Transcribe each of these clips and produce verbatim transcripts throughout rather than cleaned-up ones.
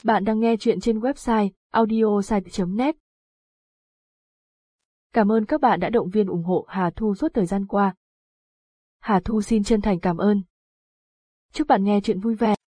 Bạn đang nghe chuyện trên website audiosite chấm net. Cảm ơn các bạn đã động viên ủng hộ Hà Thu suốt thời gian qua. Hà Thu xin chân thành cảm ơn. Chúc bạn nghe chuyện vui vẻ.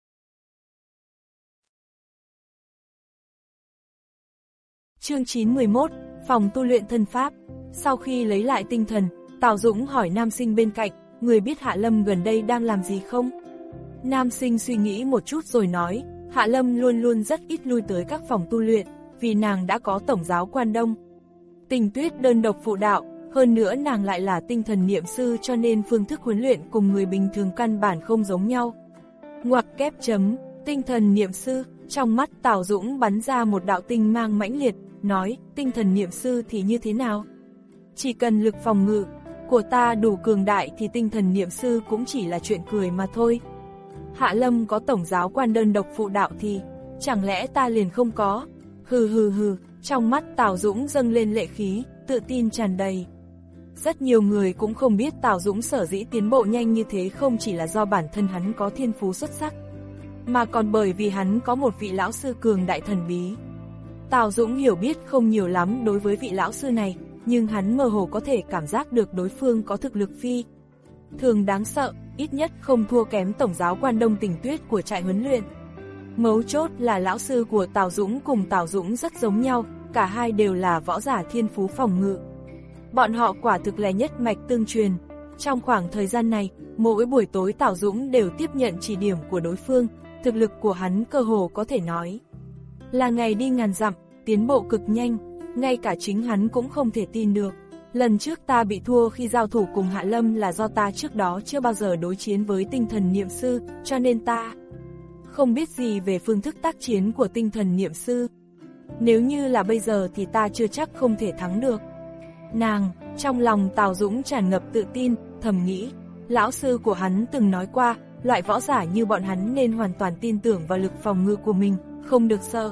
Chương chín mười mốt, phòng tu luyện thân pháp. Sau khi lấy lại tinh thần, Tào Dũng hỏi nam sinh bên cạnh, người biết Hạ Lâm gần đây đang làm gì không? Nam sinh suy nghĩ một chút rồi nói, Hạ Lâm luôn luôn rất ít lui tới các phòng tu luyện, vì nàng đã có tổng giáo quan đông. Tình Tuyết đơn độc phụ đạo, hơn nữa nàng lại là tinh thần niệm sư cho nên phương thức huấn luyện cùng người bình thường căn bản không giống nhau. Ngoặc kép chấm, tinh thần niệm sư, trong mắt Tào Dũng bắn ra một đạo tinh mang mãnh liệt, nói, tinh thần niệm sư thì như thế nào? Chỉ cần lực phòng ngự của ta đủ cường đại thì tinh thần niệm sư cũng chỉ là chuyện cười mà thôi. Hạ Lâm có tổng giáo quan đơn độc phụ đạo thì, chẳng lẽ ta liền không có? Hừ hừ hừ, trong mắt Tào Dũng dâng lên lệ khí, tự tin tràn đầy. Rất nhiều người cũng không biết Tào Dũng sở dĩ tiến bộ nhanh như thế không chỉ là do bản thân hắn có thiên phú xuất sắc, mà còn bởi vì hắn có một vị lão sư cường đại thần bí. Tào Dũng hiểu biết không nhiều lắm đối với vị lão sư này, nhưng hắn mơ hồ có thể cảm giác được đối phương có thực lực phi thường đáng sợ, ít nhất không thua kém tổng giáo quan Đông Tình Tuyết của trại huấn luyện. Mấu chốt là lão sư của Tào Dũng cùng Tào Dũng rất giống nhau, cả hai đều là võ giả thiên phú phòng ngự. Bọn họ quả thực là nhất mạch tương truyền. Trong khoảng thời gian này, mỗi buổi tối Tào Dũng đều tiếp nhận chỉ điểm của đối phương, thực lực của hắn cơ hồ có thể nói là ngày đi ngàn dặm, tiến bộ cực nhanh, ngay cả chính hắn cũng không thể tin được. Lần trước ta bị thua khi giao thủ cùng Hạ Lâm là do ta trước đó chưa bao giờ đối chiến với tinh thần niệm sư, cho nên ta không biết gì về phương thức tác chiến của tinh thần niệm sư. Nếu như là bây giờ thì ta chưa chắc không thể thắng được nàng. Trong lòng Tào Dũng tràn ngập tự tin, thầm nghĩ, lão sư của hắn từng nói qua, loại võ giả như bọn hắn nên hoàn toàn tin tưởng vào lực phòng ngự của mình, không được sợ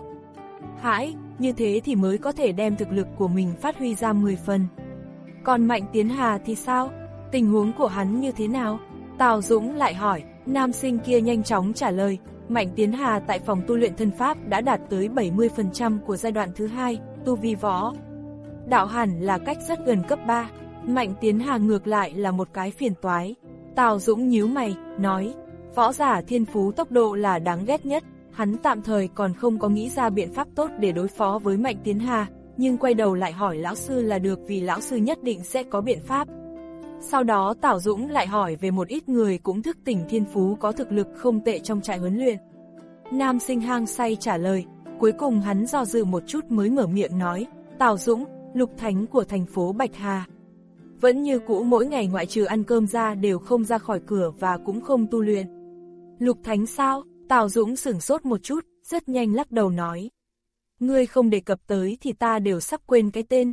hãi, như thế thì mới có thể đem thực lực của mình phát huy ra mười phần. Còn Mạnh Tiến Hà thì sao? Tình huống của hắn như thế nào? Tào Dũng lại hỏi. Nam sinh kia nhanh chóng trả lời, Mạnh Tiến Hà tại phòng tu luyện thân pháp đã đạt tới bảy mươi phần trăm của giai đoạn thứ hai, tu vi võ đạo hẳn là cách rất gần cấp ba. Mạnh Tiến Hà ngược lại là một cái phiền toái. Tào Dũng nhíu mày, nói, võ giả thiên phú tốc độ là đáng ghét nhất, hắn tạm thời còn không có nghĩ ra biện pháp tốt để đối phó với Mạnh Tiến Hà, nhưng quay đầu lại hỏi lão sư là được vì lão sư nhất định sẽ có biện pháp. Sau đó Tào Dũng lại hỏi về một ít người cũng thức tỉnh thiên phú có thực lực không tệ trong trại huấn luyện. Nam sinh hang say trả lời, cuối cùng hắn do dự một chút mới mở miệng nói, Tào Dũng, Lục Thánh của thành phố Bạch Hà vẫn như cũ mỗi ngày ngoại trừ ăn cơm ra đều không ra khỏi cửa và cũng không tu luyện. Lục Thánh sao? Tào Dũng sửng sốt một chút, rất nhanh lắc đầu nói, ngươi không đề cập tới thì ta đều sắp quên cái tên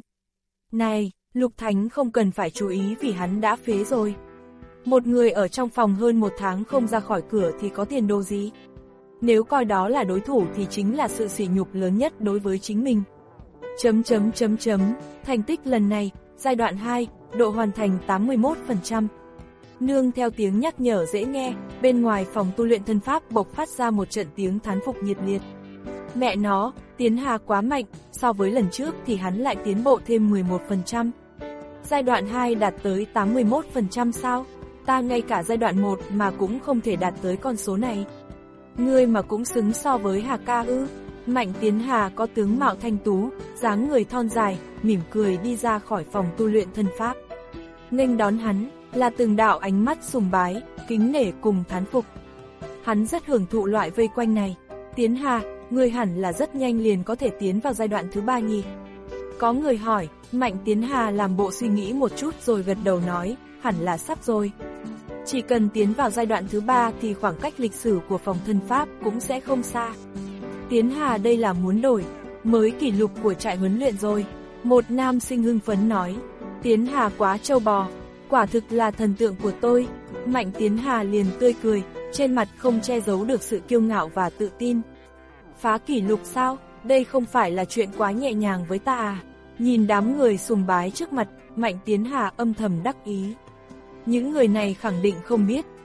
này. Lục Thánh không cần phải chú ý vì hắn đã phế rồi. Một người ở trong phòng hơn một tháng không ra khỏi cửa thì có tiền đồ gì? Nếu coi đó là đối thủ thì chính là sự sỉ nhục lớn nhất đối với chính mình. Chấm chấm chấm chấm, thành tích lần này, giai đoạn hai, độ hoàn thành tám mươi mốt phần trăm. Nương theo tiếng nhắc nhở dễ nghe, bên ngoài phòng tu luyện thân pháp bộc phát ra một trận tiếng thán phục nhiệt liệt. Mẹ nó, Tiến Hà quá mạnh, so với lần trước thì hắn lại tiến bộ thêm mười một phần trăm. Giai đoạn hai đạt tới tám mươi mốt phần trăm sao? Ta ngay cả giai đoạn một mà cũng không thể đạt tới con số này. Ngươi mà cũng xứng so với Hà ca ư? Mạnh Tiến Hà có tướng mạo thanh tú, dáng người thon dài, mỉm cười đi ra khỏi phòng tu luyện thân pháp. Nghênh đón hắn là từng đạo ánh mắt sùng bái, kính nể cùng thán phục. Hắn rất hưởng thụ loại vây quanh này. Tiến Hà, ngươi hẳn là rất nhanh liền có thể tiến vào giai đoạn thứ ba nhỉ? Có người hỏi. Mạnh Tiến Hà làm bộ suy nghĩ một chút rồi gật đầu nói, hẳn là sắp rồi. Chỉ cần tiến vào giai đoạn thứ ba thì khoảng cách lịch sử của phòng thân pháp cũng sẽ không xa. Tiến Hà đây là muốn đổi mới kỷ lục của trại huấn luyện rồi. Một nam sinh hưng phấn nói, Tiến Hà quá trâu bò, quả thực là thần tượng của tôi. Mạnh Tiến Hà liền tươi cười, trên mặt không che giấu được sự kiêu ngạo và tự tin. Phá kỷ lục sao? Đây không phải là chuyện quá nhẹ nhàng với ta à? Nhìn đám người sùng bái trước mặt, Mạnh Tiến Hà âm thầm đắc ý. Những người này khẳng định không biết,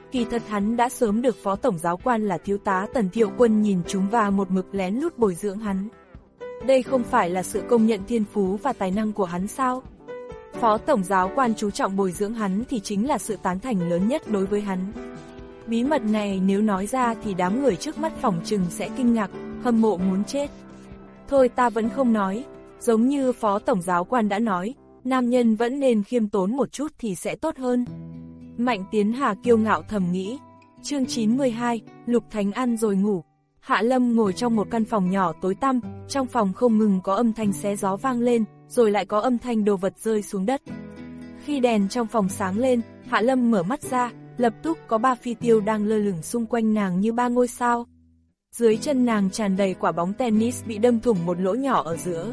Kỳ thật hắn đã sớm được phó tổng giáo quan là thiếu tá Tần Thiệu Quân nhìn chúng và một mực lén lút bồi dưỡng hắn. Đây không phải là sự công nhận thiên phú và tài năng của hắn sao? Phó tổng giáo quan chú trọng bồi dưỡng hắn thì chính là sự tán thành lớn nhất đối với hắn. Bí mật này nếu nói ra thì đám người trước mắt phỏng chừng sẽ kinh ngạc, hâm mộ muốn chết. Thôi ta vẫn không nói, giống như phó tổng giáo quan đã nói, nam nhân vẫn nên khiêm tốn một chút thì sẽ tốt hơn. Mạnh Tiến Hà kiêu ngạo thầm nghĩ. Chương chín mươi hai, Lục Thánh ăn rồi ngủ. Hạ Lâm ngồi trong một căn phòng nhỏ tối tăm, trong phòng không ngừng có âm thanh xé gió vang lên, rồi lại có âm thanh đồ vật rơi xuống đất. Khi đèn trong phòng sáng lên, Hạ Lâm mở mắt ra, lập tức có ba phi tiêu đang lơ lửng xung quanh nàng như ba ngôi sao. Dưới chân nàng tràn đầy quả bóng tennis bị đâm thủng một lỗ nhỏ ở giữa.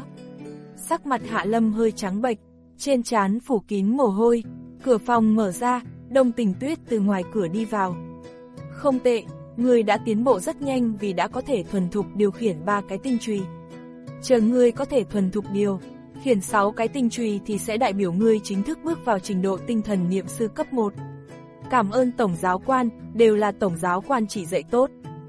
Sắc mặt Hạ Lâm hơi trắng bệch, trên trán phủ kín mồ hôi. Cửa phòng mở ra, Đông Tình Tuyết từ ngoài cửa đi vào. Không tệ, ngươi đã tiến bộ rất nhanh vì đã có thể thuần thục điều khiển ba cái tinh chùy. Chờ ngươi có thể thuần thục điều khiển sáu cái tinh chùy thì sẽ đại biểu ngươi chính thức bước vào trình độ tinh thần niệm sư cấp một. Cảm ơn tổng giáo quan, đều là tổng giáo quan chỉ dạy tốt.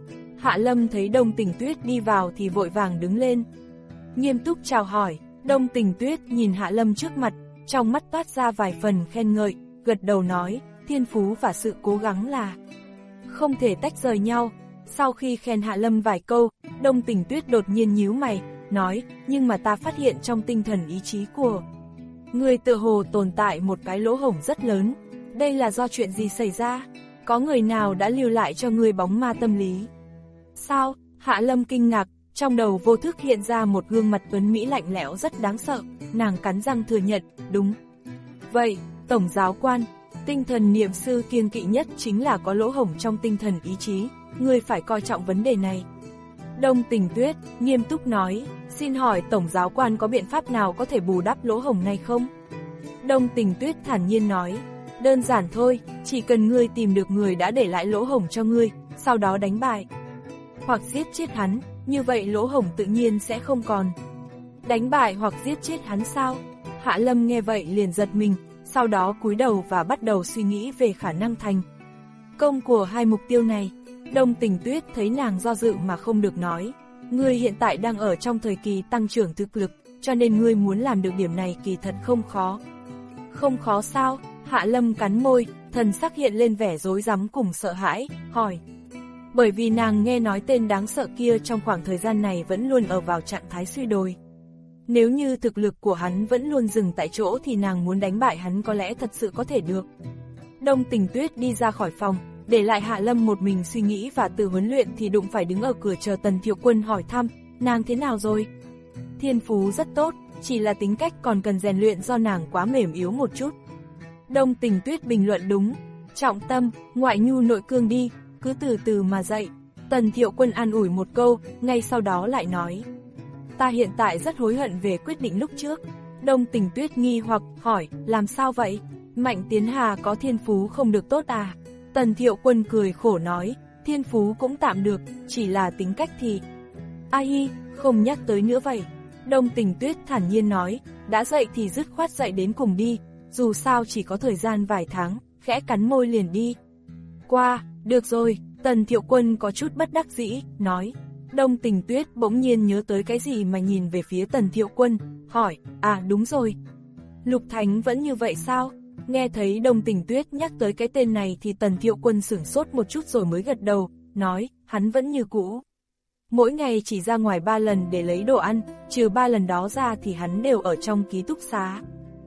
Hạ Lâm thấy Đông Tình Tuyết đi vào thì vội vàng đứng lên, nghiêm túc chào hỏi. Đông Tình Tuyết nhìn Hạ Lâm trước mặt, trong mắt toát ra vài phần khen ngợi, gật đầu nói, thiên phú và sự cố gắng là không thể tách rời nhau. Sau khi khen Hạ Lâm vài câu, Đông Tình Tuyết đột nhiên nhíu mày, nói, nhưng mà ta phát hiện trong tinh thần ý chí của người tự hồ tồn tại một cái lỗ hổng rất lớn. Đây là do chuyện gì xảy ra? Có người nào đã lưu lại cho ngươi bóng ma tâm lý? Sao? Hạ Lâm kinh ngạc, trong đầu vô thức hiện ra một gương mặt tuấn mỹ lạnh lẽo rất đáng sợ, nàng cắn răng thừa nhận, đúng. Vậy, tổng giáo quan, tinh thần niệm sư kiêng kỵ nhất chính là có lỗ hổng trong tinh thần ý chí, ngươi phải coi trọng vấn đề này. Đông Tình Tuyết nghiêm túc nói, xin hỏi tổng giáo quan có biện pháp nào có thể bù đắp lỗ hổng này không? Đông Tình Tuyết thản nhiên nói, đơn giản thôi, chỉ cần ngươi tìm được người đã để lại lỗ hổng cho ngươi, sau đó đánh bại hoặc giết chết hắn, như vậy lỗ hổng tự nhiên sẽ không còn. Đánh bại hoặc giết chết hắn sao? Hạ Lâm nghe vậy liền giật mình, sau đó cúi đầu và bắt đầu suy nghĩ về khả năng thành công của hai mục tiêu này. Đông Tình Tuyết thấy nàng do dự mà không được nói, ngươi hiện tại đang ở trong thời kỳ tăng trưởng thực lực, cho nên ngươi muốn làm được điểm này kỳ thật không khó. Không khó sao? Hạ Lâm cắn môi, thần sắc hiện lên vẻ rối rắm cùng sợ hãi, hỏi. Bởi vì nàng nghe nói tên đáng sợ kia trong khoảng thời gian này vẫn luôn ở vào trạng thái suy đồi. Nếu như thực lực của hắn vẫn luôn dừng tại chỗ thì nàng muốn đánh bại hắn có lẽ thật sự có thể được. Đông Tình Tuyết đi ra khỏi phòng, để lại Hạ Lâm một mình suy nghĩ và tự huấn luyện thì đụng phải đứng ở cửa chờ Tần Thiệu Quân hỏi thăm, nàng thế nào rồi? Thiên phú rất tốt, chỉ là tính cách còn cần rèn luyện do nàng quá mềm yếu một chút. Đông Tình Tuyết bình luận đúng, trọng tâm, ngoại nhu nội cương đi, cứ từ từ mà dạy. Tần Thiệu Quân an ủi một câu, ngay sau đó lại nói, ta hiện tại rất hối hận về quyết định lúc trước. Đông Tình Tuyết nghi hoặc hỏi, làm sao vậy? Mạnh Tiến Hà có thiên phú không được tốt à? Tần Thiệu Quân cười khổ nói, thiên phú cũng tạm được, chỉ là tính cách thì... Ai hi, không nhắc tới nữa vậy. Đông Tình Tuyết thản nhiên nói, đã dạy thì dứt khoát dạy đến cùng đi, dù sao chỉ có thời gian vài tháng, khẽ cắn môi liền đi. Qua, được rồi, Tần Thiệu Quân có chút bất đắc dĩ, nói. Đông Tình Tuyết bỗng nhiên nhớ tới cái gì mà nhìn về phía Tần Thiệu Quân, hỏi, à đúng rồi. Lục Thánh vẫn như vậy sao? Nghe thấy Đông Tình Tuyết nhắc tới cái tên này thì Tần Thiệu Quân sửng sốt một chút rồi mới gật đầu, nói, hắn vẫn như cũ. Mỗi ngày chỉ ra ngoài ba lần để lấy đồ ăn, trừ ba lần đó ra thì hắn đều ở trong ký túc xá.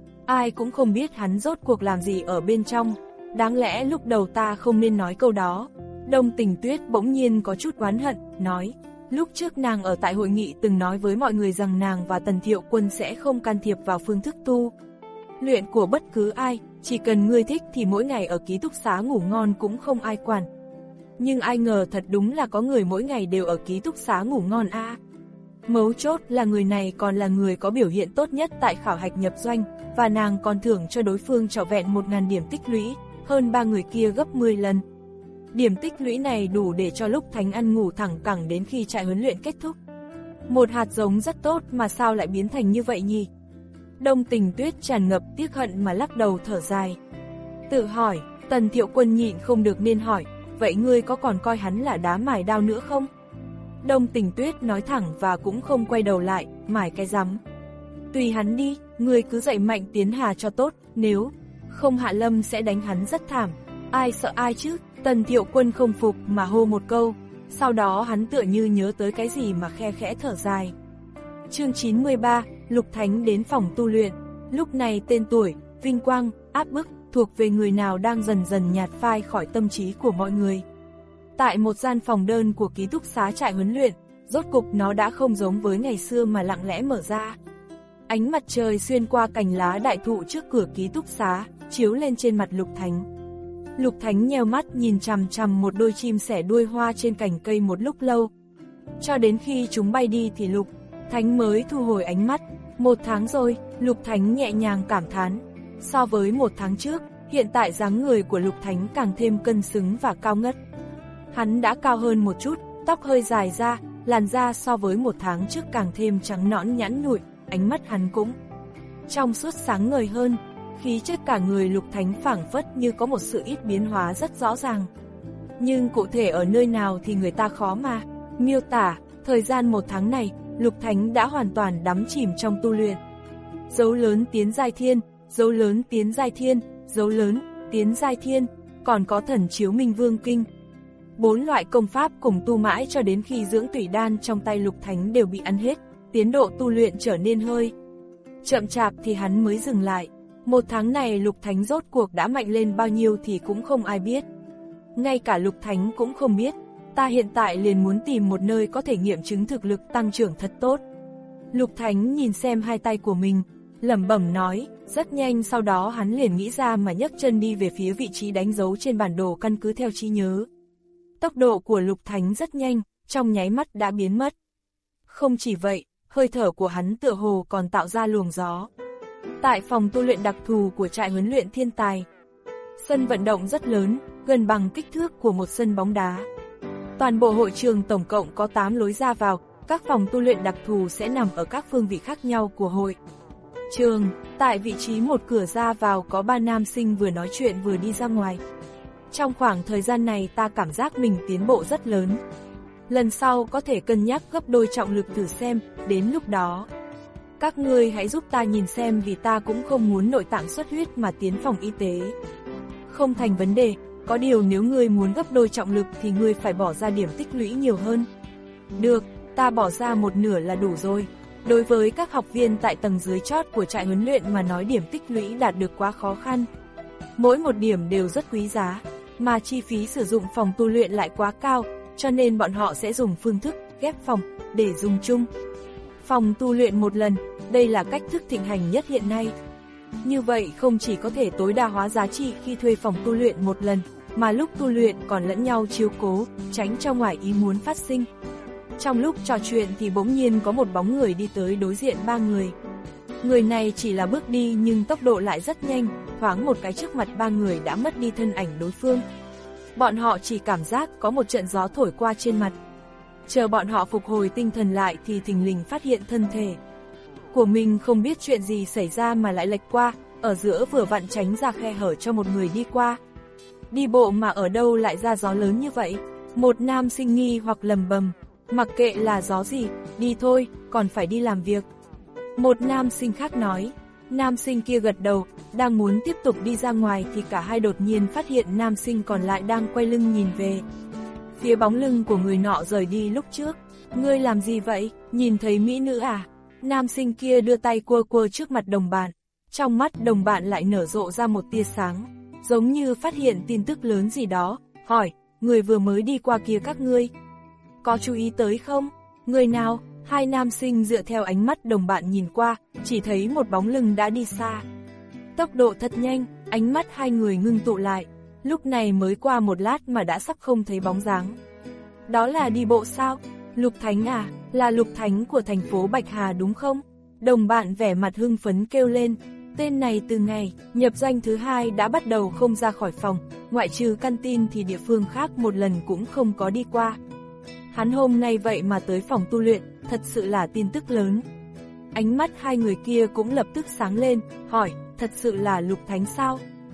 Ai cũng không biết hắn rốt cuộc làm gì ở bên trong, đáng lẽ lúc đầu ta không nên nói câu đó. Đông Tình Tuyết bỗng nhiên có chút oán hận, nói, lúc trước nàng ở tại hội nghị từng nói với mọi người rằng nàng và Tần Thiệu Quân sẽ không can thiệp vào phương thức tu luyện của bất cứ ai, chỉ cần ngươi thích thì mỗi ngày ở ký túc xá ngủ ngon cũng không ai quản. Nhưng ai ngờ thật đúng là có người mỗi ngày đều ở ký túc xá ngủ ngon a. À. Mấu chốt là người này còn là người có biểu hiện tốt nhất tại khảo hạch nhập doanh, và nàng còn thưởng cho đối phương trọn vẹn một nghìn điểm tích lũy, hơn ba người kia gấp mười lần. Điểm tích lũy này đủ để cho Lục Thánh ăn ngủ thẳng cẳng đến khi trại huấn luyện kết thúc. Một hạt giống rất tốt mà sao lại biến thành như vậy nhỉ? Đông Tình Tuyết tràn ngập tiếc hận mà lắc đầu thở dài. Tự hỏi, Tần Thiệu Quân nhịn không được nên hỏi, vậy ngươi có còn coi hắn là đá mài đao nữa không? Đông Tình Tuyết nói thẳng và cũng không quay đầu lại, mài cái rắm. Tùy hắn đi, ngươi cứ dạy Mạnh Tiến Hà cho tốt, nếu không Hạ Lâm sẽ đánh hắn rất thảm. Ai sợ ai chứ? Tần Thiệu Quân không phục mà hô một câu, sau đó hắn tựa như nhớ tới cái gì mà khe khẽ thở dài. Chương chín mươi ba, Lục Thánh đến phòng tu luyện. Lúc này tên tuổi, vinh quang, áp bức thuộc về người nào đang dần dần nhạt phai khỏi tâm trí của mọi người. Tại một gian phòng đơn của ký túc xá trại huấn luyện, rốt cục nó đã không giống với ngày xưa mà lặng lẽ mở ra. Ánh mặt trời xuyên qua cành lá đại thụ trước cửa ký túc xá, chiếu lên trên mặt Lục Thánh. Lục Thánh nheo mắt nhìn chằm chằm một đôi chim sẻ đuôi hoa trên cành cây một lúc lâu. Cho đến khi chúng bay đi thì Lục Thánh mới thu hồi ánh mắt. Một tháng rồi, Lục Thánh nhẹ nhàng cảm thán. So với một tháng trước, hiện tại dáng người của Lục Thánh càng thêm cân xứng và cao ngất. Hắn đã cao hơn một chút, tóc hơi dài ra, làn da so với một tháng trước càng thêm trắng nõn nhẵn nhụi, ánh mắt hắn cũng trong suốt sáng ngời hơn. Khí chất cả người Lục Thánh phảng phất như có một sự ít biến hóa rất rõ ràng. Nhưng cụ thể ở nơi nào thì người ta khó mà miêu tả. Thời gian một tháng này, Lục Thánh đã hoàn toàn đắm chìm trong tu luyện. Dấu lớn tiến giai thiên, dấu lớn tiến giai thiên, dấu lớn tiến giai thiên, còn có thần chiếu minh vương kinh. Bốn loại công pháp cùng tu mãi cho đến khi dưỡng tủy đan trong tay Lục Thánh đều bị ăn hết, tiến độ tu luyện trở nên hơi chậm chạp thì hắn mới dừng lại. Một tháng này Lục Thánh rốt cuộc đã mạnh lên bao nhiêu thì cũng không ai biết. Ngay cả Lục Thánh cũng không biết. Ta hiện tại liền muốn tìm một nơi có thể nghiệm chứng thực lực tăng trưởng thật tốt. Lục Thánh nhìn xem hai tay của mình, lẩm bẩm nói, rất nhanh sau đó hắn liền nghĩ ra mà nhấc chân đi về phía vị trí đánh dấu trên bản đồ căn cứ theo trí nhớ. Tốc độ của Lục Thánh rất nhanh, trong nháy mắt đã biến mất. Không chỉ vậy, hơi thở của hắn tựa hồ còn tạo ra luồng gió. Tại phòng tu luyện đặc thù của trại huấn luyện thiên tài, sân vận động rất lớn, gần bằng kích thước của một sân bóng đá. Toàn bộ hội trường tổng cộng có tám lối ra vào, các phòng tu luyện đặc thù sẽ nằm ở các phương vị khác nhau của hội trường. Tại vị trí một cửa ra vào có ba nam sinh vừa nói chuyện vừa đi ra ngoài. Trong khoảng thời gian này ta cảm giác mình tiến bộ rất lớn. Lần sau có thể cân nhắc gấp đôi trọng lực thử xem, đến lúc đó các ngươi hãy giúp ta nhìn xem vì ta cũng không muốn nội tạng xuất huyết mà tiến phòng y tế. Không thành vấn đề, có điều nếu ngươi muốn gấp đôi trọng lực thì ngươi phải bỏ ra điểm tích lũy nhiều hơn. Được, ta bỏ ra một nửa là đủ rồi. Đối với các học viên tại tầng dưới chót của trại huấn luyện mà nói điểm tích lũy đạt được quá khó khăn. Mỗi một điểm đều rất quý giá, mà chi phí sử dụng phòng tu luyện lại quá cao, cho nên bọn họ sẽ dùng phương thức ghép phòng để dùng chung phòng tu luyện một lần. Đây là cách thức thịnh hành nhất hiện nay. Như vậy không chỉ có thể tối đa hóa giá trị khi thuê phòng tu luyện một lần, mà lúc tu luyện còn lẫn nhau chiếu cố, tránh cho ngoài ý muốn phát sinh. Trong lúc trò chuyện thì bỗng nhiên có một bóng người đi tới đối diện ba người. Người này chỉ là bước đi nhưng tốc độ lại rất nhanh, thoáng một cái trước mặt ba người đã mất đi thân ảnh đối phương. Bọn họ chỉ cảm giác có một trận gió thổi qua trên mặt. Chờ bọn họ phục hồi tinh thần lại thì thình lình phát hiện thân thể của mình không biết chuyện gì xảy ra mà lại lệch qua, ở giữa vừa vặn tránh ra khe hở cho một người đi qua. Đi bộ mà ở đâu lại ra gió lớn như vậy? Một nam sinh nghi hoặc lầm bầm, mặc kệ là gió gì, đi thôi, còn phải đi làm việc. Một nam sinh khác nói, nam sinh kia gật đầu, đang muốn tiếp tục đi ra ngoài thì cả hai đột nhiên phát hiện nam sinh còn lại đang quay lưng nhìn về phía bóng lưng của người nọ rời đi lúc trước. Ngươi làm gì vậy, nhìn thấy mỹ nữ à? Nam sinh kia đưa tay quơ quơ trước mặt đồng bạn. Trong mắt đồng bạn lại nở rộ ra một tia sáng, giống như phát hiện tin tức lớn gì đó, hỏi, người vừa mới đi qua kia các ngươi có chú ý tới không? Người nào? Hai nam sinh dựa theo ánh mắt đồng bạn nhìn qua, chỉ thấy một bóng lưng đã đi xa. Tốc độ thật nhanh, ánh mắt hai người ngưng tụ lại, lúc này mới qua một lát mà đã sắp không thấy bóng dáng. Đó là đi bộ sao? Lục Thánh à, là Lục Thánh của thành phố Bạch Hà đúng không? Đồng bạn vẻ mặt hưng phấn kêu lên, tên này từ ngày nhập doanh thứ hai đã bắt đầu không ra khỏi phòng, ngoại trừ căn tin thì địa phương khác một lần cũng không có đi qua. Hắn hôm nay vậy mà tới phòng tu luyện, thật sự là tin tức lớn. Ánh mắt hai người kia cũng lập tức sáng lên, hỏi, thật sự là Lục Thánh sao?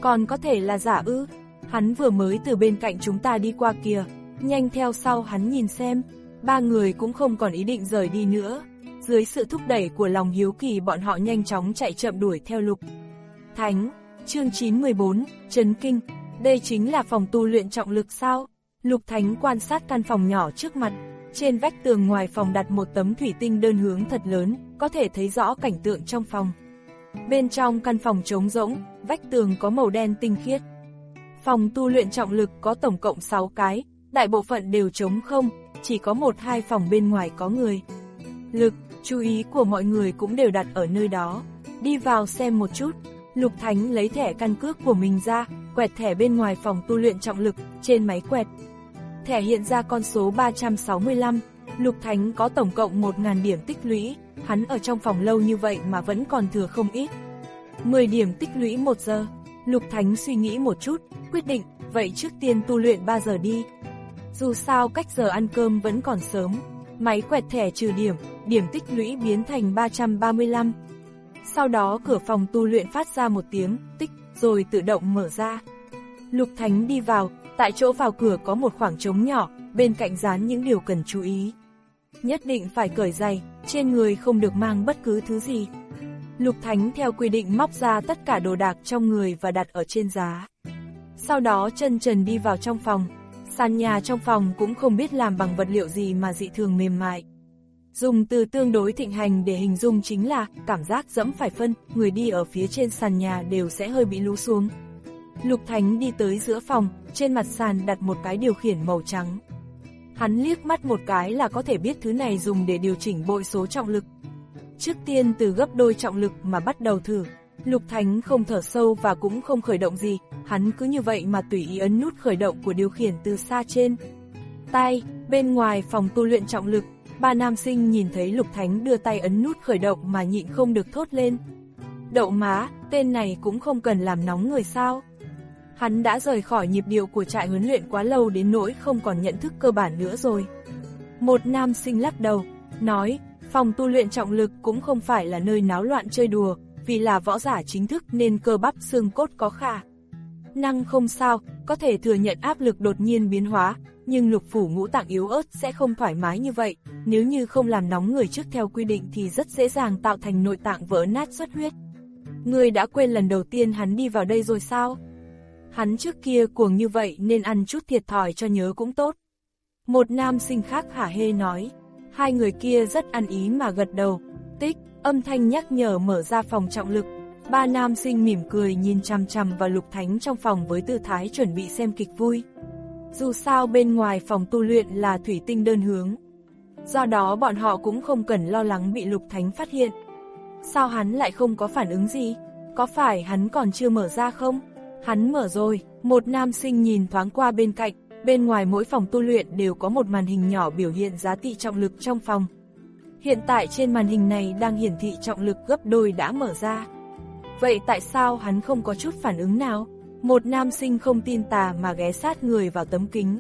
Còn có thể là giả ư? Hắn vừa mới từ bên cạnh chúng ta đi qua kìa. Nhanh theo sau hắn nhìn xem. Ba người cũng không còn ý định rời đi nữa. Dưới sự thúc đẩy của lòng hiếu kỳ bọn họ nhanh chóng chạy chậm đuổi theo Lục Thánh. Chương chín mười bốn, Chấn kinh. Đây chính là phòng tu luyện trọng lực sao? Lục Thánh quan sát căn phòng nhỏ trước mặt. Trên vách tường ngoài phòng đặt một tấm thủy tinh đơn hướng thật lớn, có thể thấy rõ cảnh tượng trong phòng. Bên trong căn phòng trống rỗng, vách tường có màu đen tinh khiết. Phòng tu luyện trọng lực có tổng cộng sáu cái, đại bộ phận đều trống không, chỉ có một hai phòng bên ngoài có người. Lực, chú ý của mọi người cũng đều đặt ở nơi đó. Đi vào xem một chút. Lục Thánh lấy thẻ căn cước của mình ra, quẹt thẻ bên ngoài phòng tu luyện trọng lực, trên máy quẹt. Thẻ hiện ra con số ba trăm sáu mươi lăm, Lục Thánh có tổng cộng một nghìn điểm tích lũy, hắn ở trong phòng lâu như vậy mà vẫn còn thừa không ít. mười điểm tích lũy một giờ, Lục Thánh suy nghĩ một chút, quyết định, vậy trước tiên tu luyện ba giờ đi. Dù sao cách giờ ăn cơm vẫn còn sớm, máy quẹt thẻ trừ điểm, điểm tích lũy biến thành ba trăm ba mươi lăm. Sau đó cửa phòng tu luyện phát ra một tiếng, tích, rồi tự động mở ra. Lục Thánh đi vào, tại chỗ vào cửa có một khoảng trống nhỏ, bên cạnh dán những điều cần chú ý. Nhất định phải cởi giày, trên người không được mang bất cứ thứ gì. Lục Thánh theo quy định móc ra tất cả đồ đạc trong người và đặt ở trên giá. Sau đó chân trần đi vào trong phòng. Sàn nhà trong phòng cũng không biết làm bằng vật liệu gì mà dị thường mềm mại. Dùng từ tương đối thịnh hành để hình dung chính là cảm giác dẫm phải phân, người đi ở phía trên sàn nhà đều sẽ hơi bị lú xuống. Lục Thánh đi tới giữa phòng, trên mặt sàn đặt một cái điều khiển màu trắng. Hắn liếc mắt một cái là có thể biết thứ này dùng để điều chỉnh bội số trọng lực. Trước tiên từ gấp đôi trọng lực mà bắt đầu thử. Lục Thánh không thở sâu và cũng không khởi động gì, hắn cứ như vậy mà tùy ý ấn nút khởi động của điều khiển từ xa trên. Tay, bên ngoài phòng tu luyện trọng lực, ba nam sinh nhìn thấy Lục Thánh đưa tay ấn nút khởi động mà nhịn không được thốt lên. Đậu má, tên này cũng không cần làm nóng người sao. Hắn đã rời khỏi nhịp điệu của trại huấn luyện quá lâu đến nỗi không còn nhận thức cơ bản nữa rồi. Một nam sinh lắc đầu, nói, phòng tu luyện trọng lực cũng không phải là nơi náo loạn chơi đùa, vì là võ giả chính thức nên cơ bắp xương cốt có khả năng không sao, có thể thừa nhận áp lực đột nhiên biến hóa, nhưng lục phủ ngũ tạng yếu ớt sẽ không thoải mái như vậy, nếu như không làm nóng người trước theo quy định thì rất dễ dàng tạo thành nội tạng vỡ nát xuất huyết. Người đã quên lần đầu tiên hắn đi vào đây rồi sao? Hắn trước kia cuồng như vậy nên ăn chút thiệt thòi cho nhớ cũng tốt. Một nam sinh khác hả hê nói. Hai người kia rất ăn ý mà gật đầu. Tích, âm thanh nhắc nhở mở ra phòng trọng lực. Ba nam sinh mỉm cười nhìn chằm chằm vào Lục Thánh trong phòng với tư thái chuẩn bị xem kịch vui. Dù sao bên ngoài phòng tu luyện là thủy tinh đơn hướng. Do đó bọn họ cũng không cần lo lắng bị Lục Thánh phát hiện. Sao hắn lại không có phản ứng gì? Có phải hắn còn chưa mở ra không? Hắn mở rồi, một nam sinh nhìn thoáng qua bên cạnh, bên ngoài mỗi phòng tu luyện đều có một màn hình nhỏ biểu hiện giá trị trọng lực trong phòng. Hiện tại trên màn hình này đang hiển thị trọng lực gấp đôi đã mở ra. Vậy tại sao hắn không có chút phản ứng nào? Một nam sinh không tin tà mà ghé sát người vào tấm kính.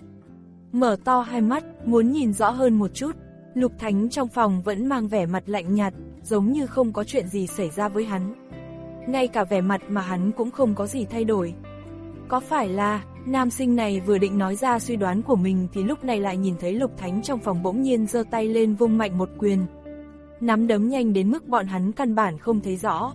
Mở to hai mắt, muốn nhìn rõ hơn một chút. Lục Thánh trong phòng vẫn mang vẻ mặt lạnh nhạt, giống như không có chuyện gì xảy ra với hắn. Ngay cả vẻ mặt mà hắn cũng không có gì thay đổi. Có phải là, nam sinh này vừa định nói ra suy đoán của mình thì lúc này lại nhìn thấy Lục Thánh trong phòng bỗng nhiên giơ tay lên vung mạnh một quyền. Nắm đấm nhanh đến mức bọn hắn căn bản không thấy rõ.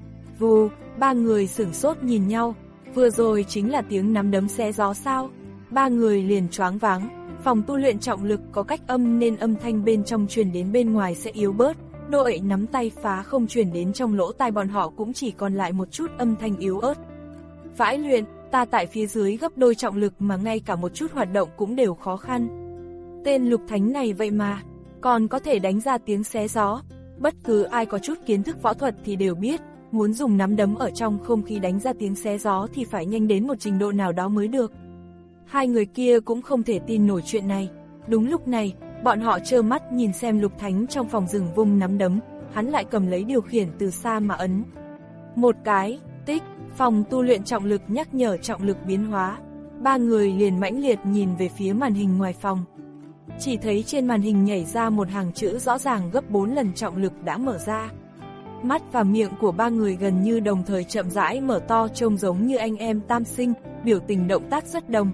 Vù, ba người sửng sốt nhìn nhau, vừa rồi chính là tiếng nắm đấm xé gió sao? Ba người liền choáng váng, phòng tu luyện trọng lực có cách âm nên âm thanh bên trong truyền đến bên ngoài sẽ yếu bớt. Đội nắm tay phá không truyền đến trong lỗ tai bọn họ cũng chỉ còn lại một chút âm thanh yếu ớt. Vãi luyện, ta tại phía dưới gấp đôi trọng lực mà ngay cả một chút hoạt động cũng đều khó khăn. Tên Lục Thánh này vậy mà, còn có thể đánh ra tiếng xé gió. Bất cứ ai có chút kiến thức võ thuật thì đều biết, muốn dùng nắm đấm ở trong không khí đánh ra tiếng xé gió thì phải nhanh đến một trình độ nào đó mới được. Hai người kia cũng không thể tin nổi chuyện này. Đúng lúc này, bọn họ trơ mắt nhìn xem Lục Thánh trong phòng rừng vung nắm đấm, hắn lại cầm lấy điều khiển từ xa mà ấn. Một cái, tích, phòng tu luyện trọng lực nhắc nhở trọng lực biến hóa. Ba người liền mãnh liệt nhìn về phía màn hình ngoài phòng. Chỉ thấy trên màn hình nhảy ra một hàng chữ rõ ràng gấp bốn lần trọng lực đã mở ra. mắt và miệng của ba người gần như đồng thời chậm rãi mở to trông giống như anh em tam sinh, biểu tình động tác rất đồng.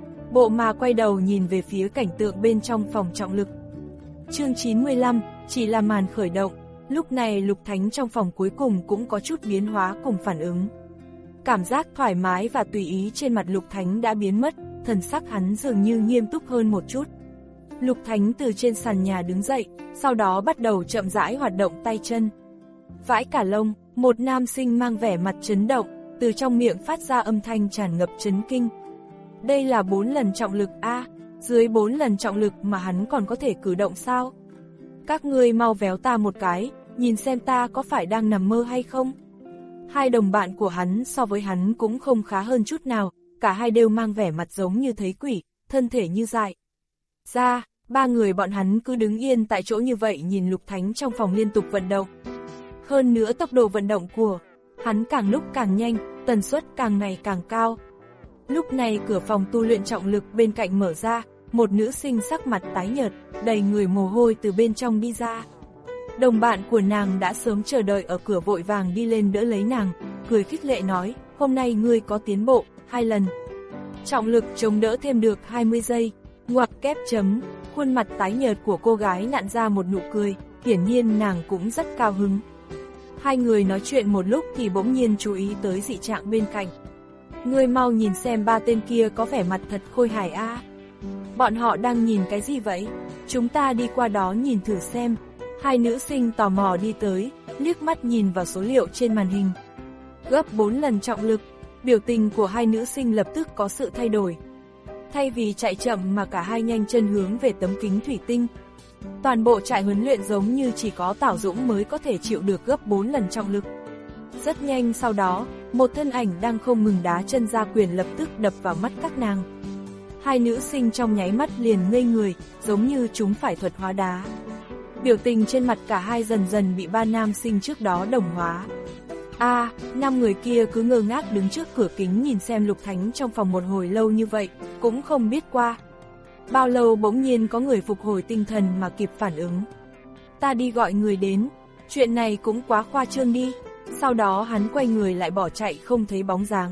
Bộ mà quay đầu nhìn về phía cảnh tượng bên trong phòng trọng lực. Chương chín mươi lăm, chỉ là màn khởi động, lúc này Lục Thánh trong phòng cuối cùng cũng có chút biến hóa cùng phản ứng. Cảm giác thoải mái và tùy ý trên mặt Lục Thánh đã biến mất, thần sắc hắn dường như nghiêm túc hơn một chút. Lục Thánh từ trên sàn nhà đứng dậy, sau đó bắt đầu chậm rãi hoạt động tay chân. Vãi cả lông, một nam sinh mang vẻ mặt chấn động, từ trong miệng phát ra âm thanh tràn ngập chấn kinh. Đây là bốn lần trọng lực a, dưới bốn lần trọng lực mà hắn còn có thể cử động sao? Các ngươi mau véo ta một cái, nhìn xem ta có phải đang nằm mơ hay không? Hai đồng bạn của hắn so với hắn cũng không khá hơn chút nào, cả hai đều mang vẻ mặt giống như thấy quỷ, thân thể như dại. Ra, ba người bọn hắn cứ đứng yên tại chỗ như vậy nhìn Lục Thánh trong phòng liên tục vận động. Hơn nữa tốc độ vận động của hắn càng lúc càng nhanh, tần suất càng ngày càng cao. Lúc này cửa phòng tu luyện trọng lực bên cạnh mở ra, một nữ sinh sắc mặt tái nhợt, đầy người mồ hôi từ bên trong đi ra. Đồng bạn của nàng đã sớm chờ đợi ở cửa vội vàng đi lên đỡ lấy nàng, cười khích lệ nói, hôm nay ngươi có tiến bộ, hai lần. Trọng lực chống đỡ thêm được hai mươi giây, ngoặc kép chấm, khuôn mặt tái nhợt của cô gái nặn ra một nụ cười, hiển nhiên nàng cũng rất cao hứng. Hai người nói chuyện một lúc thì bỗng nhiên chú ý tới dị trạng bên cạnh. Ngươi mau nhìn xem ba tên kia có vẻ mặt thật khôi hài a. À. Bọn họ đang nhìn cái gì vậy? Chúng ta đi qua đó nhìn thử xem. Hai nữ sinh tò mò đi tới, liếc mắt nhìn vào số liệu trên màn hình. Gấp bốn lần trọng lực, biểu tình của hai nữ sinh lập tức có sự thay đổi. Thay vì chạy chậm mà cả hai nhanh chân hướng về tấm kính thủy tinh. Toàn bộ trại huấn luyện giống như chỉ có Tảo Dũng mới có thể chịu được gấp bốn lần trọng lực. Rất nhanh sau đó, một thân ảnh đang không ngừng đá chân ra quyền lập tức đập vào mắt các nàng. Hai nữ sinh trong nháy mắt liền ngây người, giống như chúng phải thuật hóa đá. Biểu tình trên mặt cả hai dần dần bị ba nam sinh trước đó đồng hóa. A, à, năm người kia cứ ngơ ngác đứng trước cửa kính nhìn xem Lục Thánh trong phòng một hồi lâu như vậy, cũng không biết qua bao lâu bỗng nhiên có người phục hồi tinh thần mà kịp phản ứng. Ta đi gọi người đến, chuyện này cũng quá khoa trương đi. Sau đó hắn quay người lại bỏ chạy không thấy bóng dáng.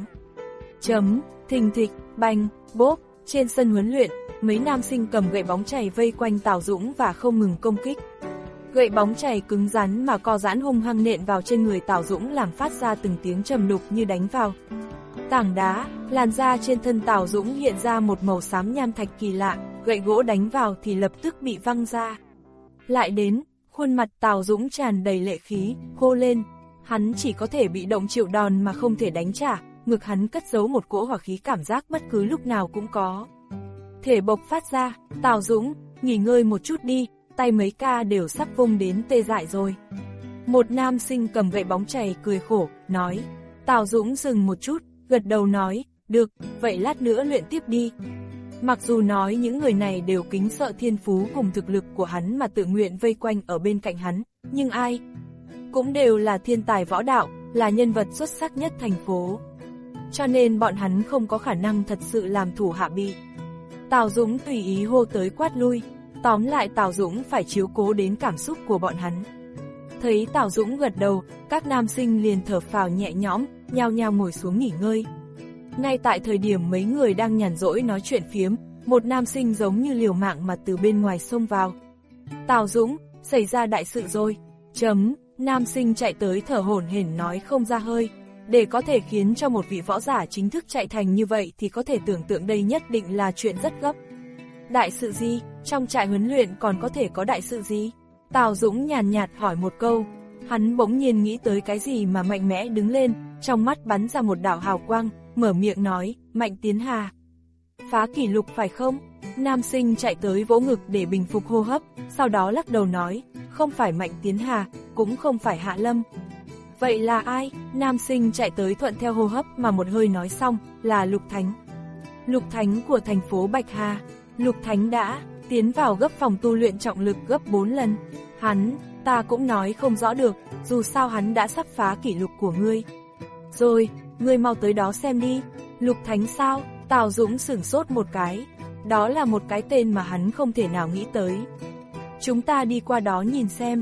Chấm, thình thịch, bành, bốp, trên sân huấn luyện, mấy nam sinh cầm gậy bóng chày vây quanh Tảo Dũng và không ngừng công kích. Gậy bóng chày cứng rắn mà co giãn hung hăng nện vào trên người Tảo Dũng làm phát ra từng tiếng trầm đục như đánh vào tảng đá. Làn da trên thân Tảo Dũng hiện ra một màu xám nham thạch kỳ lạ, gậy gỗ đánh vào thì lập tức bị văng ra. Lại đến, khuôn mặt Tảo Dũng tràn đầy lệ khí, hô lên. Hắn chỉ có thể bị động chịu đòn mà không thể đánh trả, ngực hắn cất giấu một cỗ hỏa khí cảm giác bất cứ lúc nào cũng có thể bộc phát ra. Tảo Dũng, nghỉ ngơi một chút đi, tay mấy ca đều sắp vung đến tê dại rồi. Một nam sinh cầm gậy bóng chày cười khổ, nói. Tảo Dũng dừng một chút, gật đầu nói, được, vậy lát nữa luyện tiếp đi. Mặc dù nói những người này đều kính sợ thiên phú cùng thực lực của hắn mà tự nguyện vây quanh ở bên cạnh hắn, nhưng ai cũng đều là thiên tài võ đạo, là nhân vật xuất sắc nhất thành phố. Cho nên bọn hắn không có khả năng thật sự làm thủ hạ bị Tảo Dũng tùy ý hô tới quát lui. Tóm lại Tảo Dũng phải chiếu cố đến cảm xúc của bọn hắn. Thấy Tảo Dũng gật đầu, các nam sinh liền thở phào nhẹ nhõm, nhao nhao ngồi xuống nghỉ ngơi. Ngay tại thời điểm mấy người đang nhàn rỗi nói chuyện phiếm, một nam sinh giống như liều mạng mà từ bên ngoài xông vào. Tảo Dũng, xảy ra đại sự rồi. Chấm, nam sinh chạy tới thở hổn hển nói không ra hơi. Để có thể khiến cho một vị võ giả chính thức chạy thành như vậy thì có thể tưởng tượng đây nhất định là chuyện rất gấp. Đại sự gì? Trong trại huấn luyện còn có thể có đại sự gì? Tảo Dũng nhàn nhạt hỏi một câu. Hắn bỗng nhiên nghĩ tới cái gì mà mạnh mẽ đứng lên, trong mắt bắn ra một đạo hào quang, mở miệng nói, Mạnh Tiến Hà. Phá kỷ lục phải không? Nam sinh chạy tới vỗ ngực để bình phục hô hấp, sau đó lắc đầu nói, không phải Mạnh Tiến Hà, cũng không phải Hạ Lâm. Vậy là ai? Nam sinh chạy tới thuận theo hô hấp mà một hơi nói xong, là Lục Thánh. Lục Thánh của thành phố Bạch Hà. Lục Thánh đã tiến vào gấp phòng tu luyện trọng lực gấp bốn lần. Hắn, ta cũng nói không rõ được, dù sao hắn đã sắp phá kỷ lục của ngươi. Rồi, ngươi mau tới đó xem đi. Lục Thánh sao? Tảo Dũng sửng sốt một cái. Đó là một cái tên mà hắn không thể nào nghĩ tới. Chúng ta đi qua đó nhìn xem.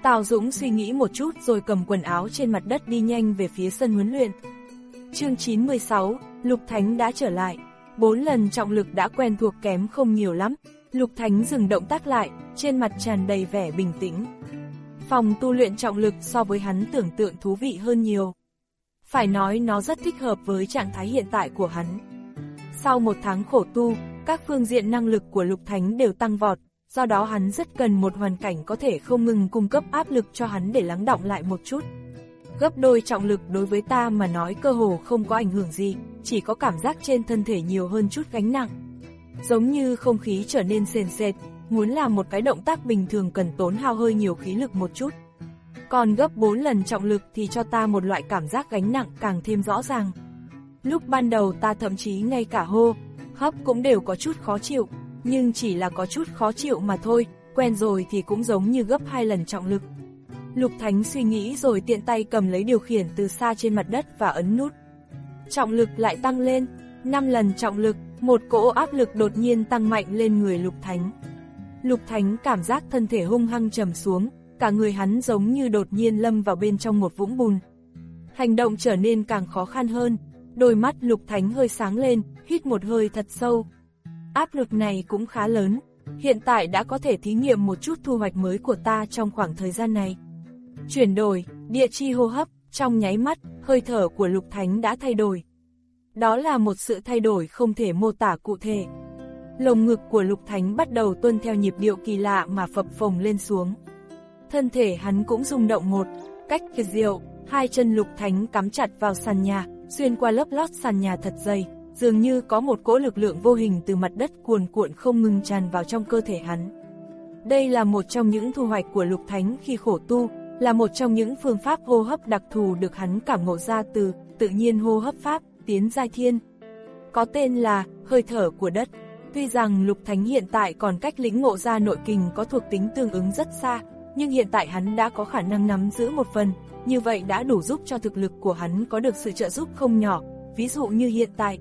Tào Dũng suy nghĩ một chút rồi cầm quần áo trên mặt đất đi nhanh về phía sân huấn luyện. Chương chín mươi sáu, Lục Thánh đã trở lại. Bốn lần trọng lực đã quen thuộc kém không nhiều lắm. Lục Thánh dừng động tác lại, trên mặt tràn đầy vẻ bình tĩnh. Phòng tu luyện trọng lực so với hắn tưởng tượng thú vị hơn nhiều. Phải nói nó rất thích hợp với trạng thái hiện tại của hắn. Sau một tháng khổ tu, các phương diện năng lực của Lục Thánh đều tăng vọt, do đó hắn rất cần một hoàn cảnh có thể không ngừng cung cấp áp lực cho hắn để lắng đọng lại một chút. Gấp đôi trọng lực đối với ta mà nói cơ hồ không có ảnh hưởng gì, chỉ có cảm giác trên thân thể nhiều hơn chút gánh nặng. Giống như không khí trở nên sền sệt, muốn làm một cái động tác bình thường cần tốn hao hơi nhiều khí lực một chút. Còn gấp bốn lần trọng lực thì cho ta một loại cảm giác gánh nặng càng thêm rõ ràng. Lúc ban đầu ta thậm chí ngay cả hô hấp cũng đều có chút khó chịu, nhưng chỉ là có chút khó chịu mà thôi, quen rồi thì cũng giống như gấp hai lần trọng lực. Lục Thánh suy nghĩ rồi tiện tay cầm lấy điều khiển từ xa trên mặt đất và ấn nút. Trọng lực lại tăng lên, năm lần trọng lực, một cỗ áp lực đột nhiên tăng mạnh lên người Lục Thánh. Lục Thánh cảm giác thân thể hung hăng trầm xuống, cả người hắn giống như đột nhiên lâm vào bên trong một vũng bùn. Hành động trở nên càng khó khăn hơn, đôi mắt Lục Thánh hơi sáng lên, hít một hơi thật sâu. Áp lực này cũng khá lớn, hiện tại đã có thể thí nghiệm một chút thu hoạch mới của ta trong khoảng thời gian này. Chuyển đổi, địa chi hô hấp, trong nháy mắt, hơi thở của Lục Thánh đã thay đổi. Đó là một sự thay đổi không thể mô tả cụ thể. Lồng ngực của Lục Thánh bắt đầu tuân theo nhịp điệu kỳ lạ mà phập phồng lên xuống. Thân thể hắn cũng rung động một cách kỳ diệu, hai chân Lục Thánh cắm chặt vào sàn nhà, xuyên qua lớp lót sàn nhà thật dày, dường như có một cỗ lực lượng vô hình từ mặt đất cuồn cuộn không ngừng tràn vào trong cơ thể hắn. Đây là một trong những thu hoạch của Lục Thánh khi khổ tu, là một trong những phương pháp hô hấp đặc thù được hắn cảm ngộ ra từ tự nhiên hô hấp pháp, tiến giai thiên. Có tên là hơi thở của đất. Tuy rằng Lục Thánh hiện tại còn cách lĩnh ngộ ra nội kình có thuộc tính tương ứng rất xa, nhưng hiện tại hắn đã có khả năng nắm giữ một phần, như vậy đã đủ giúp cho thực lực của hắn có được sự trợ giúp không nhỏ, ví dụ như hiện tại.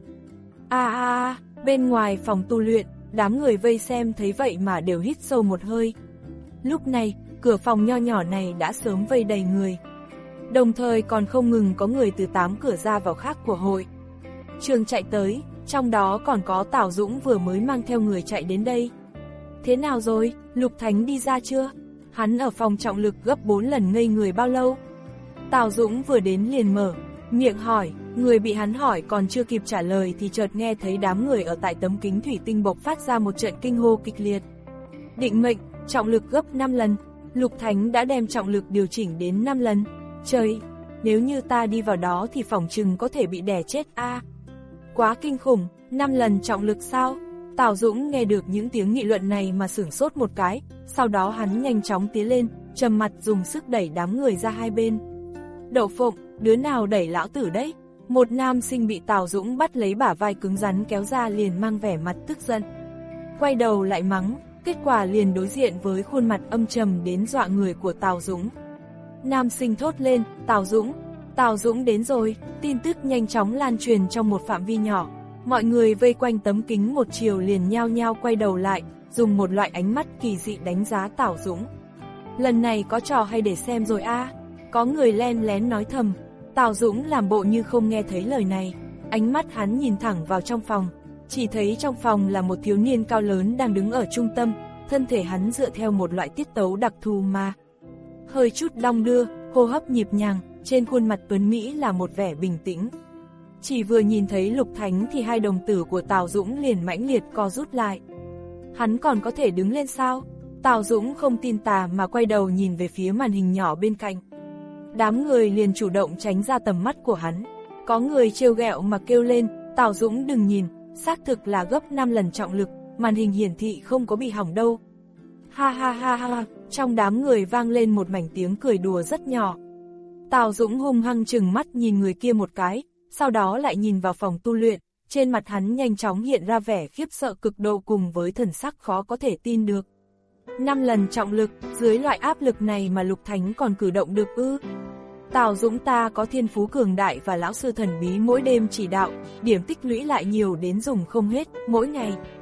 A a a, bên ngoài phòng tu luyện, đám người vây xem thấy vậy mà đều hít sâu một hơi. Lúc này, cửa phòng nho nhỏ này đã sớm vây đầy người. Đồng thời còn không ngừng có người từ tám cửa ra vào khác của hội trường chạy tới, trong đó còn có Tào Dũng vừa mới mang theo người chạy đến đây. Thế nào rồi, Lục Thánh đi ra chưa? Hắn ở phòng trọng lực gấp bốn lần ngây người bao lâu? Tào Dũng vừa đến liền mở miệng hỏi, người bị hắn hỏi còn chưa kịp trả lời thì chợt nghe thấy đám người ở tại tấm kính thủy tinh bộc phát ra một trận kinh hô kịch liệt. Định mệnh, trọng lực gấp năm lần, Lục Thánh đã đem trọng lực điều chỉnh đến năm lần. Trời, nếu như ta đi vào đó thì phỏng chừng có thể bị đè chết a. À, quá kinh khủng, năm lần trọng lực sao? Tào Dũng nghe được những tiếng nghị luận này mà sửng sốt một cái, sau đó hắn nhanh chóng tiến lên, trầm mặt dùng sức đẩy đám người ra hai bên. Đậu Phụng, đứa nào đẩy lão tử đấy? Một nam sinh bị Tào Dũng bắt lấy bả vai cứng rắn kéo ra liền mang vẻ mặt tức giận. Quay đầu lại mắng, kết quả liền đối diện với khuôn mặt âm trầm đến dọa người của Tào Dũng. Nam sinh thốt lên, Tào Dũng, Tào Dũng đến rồi, tin tức nhanh chóng lan truyền trong một phạm vi nhỏ. Mọi người vây quanh tấm kính một chiều liền nhao nhao quay đầu lại, dùng một loại ánh mắt kỳ dị đánh giá Tào Dũng. Lần này có trò hay để xem rồi a. À. Có người len lén nói thầm. Tào Dũng làm bộ như không nghe thấy lời này, ánh mắt hắn nhìn thẳng vào trong phòng, chỉ thấy trong phòng là một thiếu niên cao lớn đang đứng ở trung tâm, thân thể hắn dựa theo một loại tiết tấu đặc thù mà hơi chút đong đưa, hô hấp nhịp nhàng, trên khuôn mặt tuấn Mỹ là một vẻ bình tĩnh. Chỉ vừa nhìn thấy Lục Thánh thì hai đồng tử của Tào Dũng liền mãnh liệt co rút lại. Hắn còn có thể đứng lên sao? Tào Dũng không tin tà mà quay đầu nhìn về phía màn hình nhỏ bên cạnh. Đám người liền chủ động tránh ra tầm mắt của hắn. Có người trêu ghẹo mà kêu lên, Tào Dũng đừng nhìn, xác thực là gấp năm lần trọng lực, màn hình hiển thị không có bị hỏng đâu. Ha ha ha ha, trong đám người vang lên một mảnh tiếng cười đùa rất nhỏ. Tào Dũng hung hăng chừng mắt nhìn người kia một cái, sau đó lại nhìn vào phòng tu luyện, trên mặt hắn nhanh chóng hiện ra vẻ khiếp sợ cực độ cùng với thần sắc khó có thể tin được. Năm lần trọng lực, dưới loại áp lực này mà Lục Thánh còn cử động được ư? Tào Dũng ta có thiên phú cường đại và lão sư thần bí mỗi đêm chỉ đạo, điểm tích lũy lại nhiều đến dùng không hết, mỗi ngày.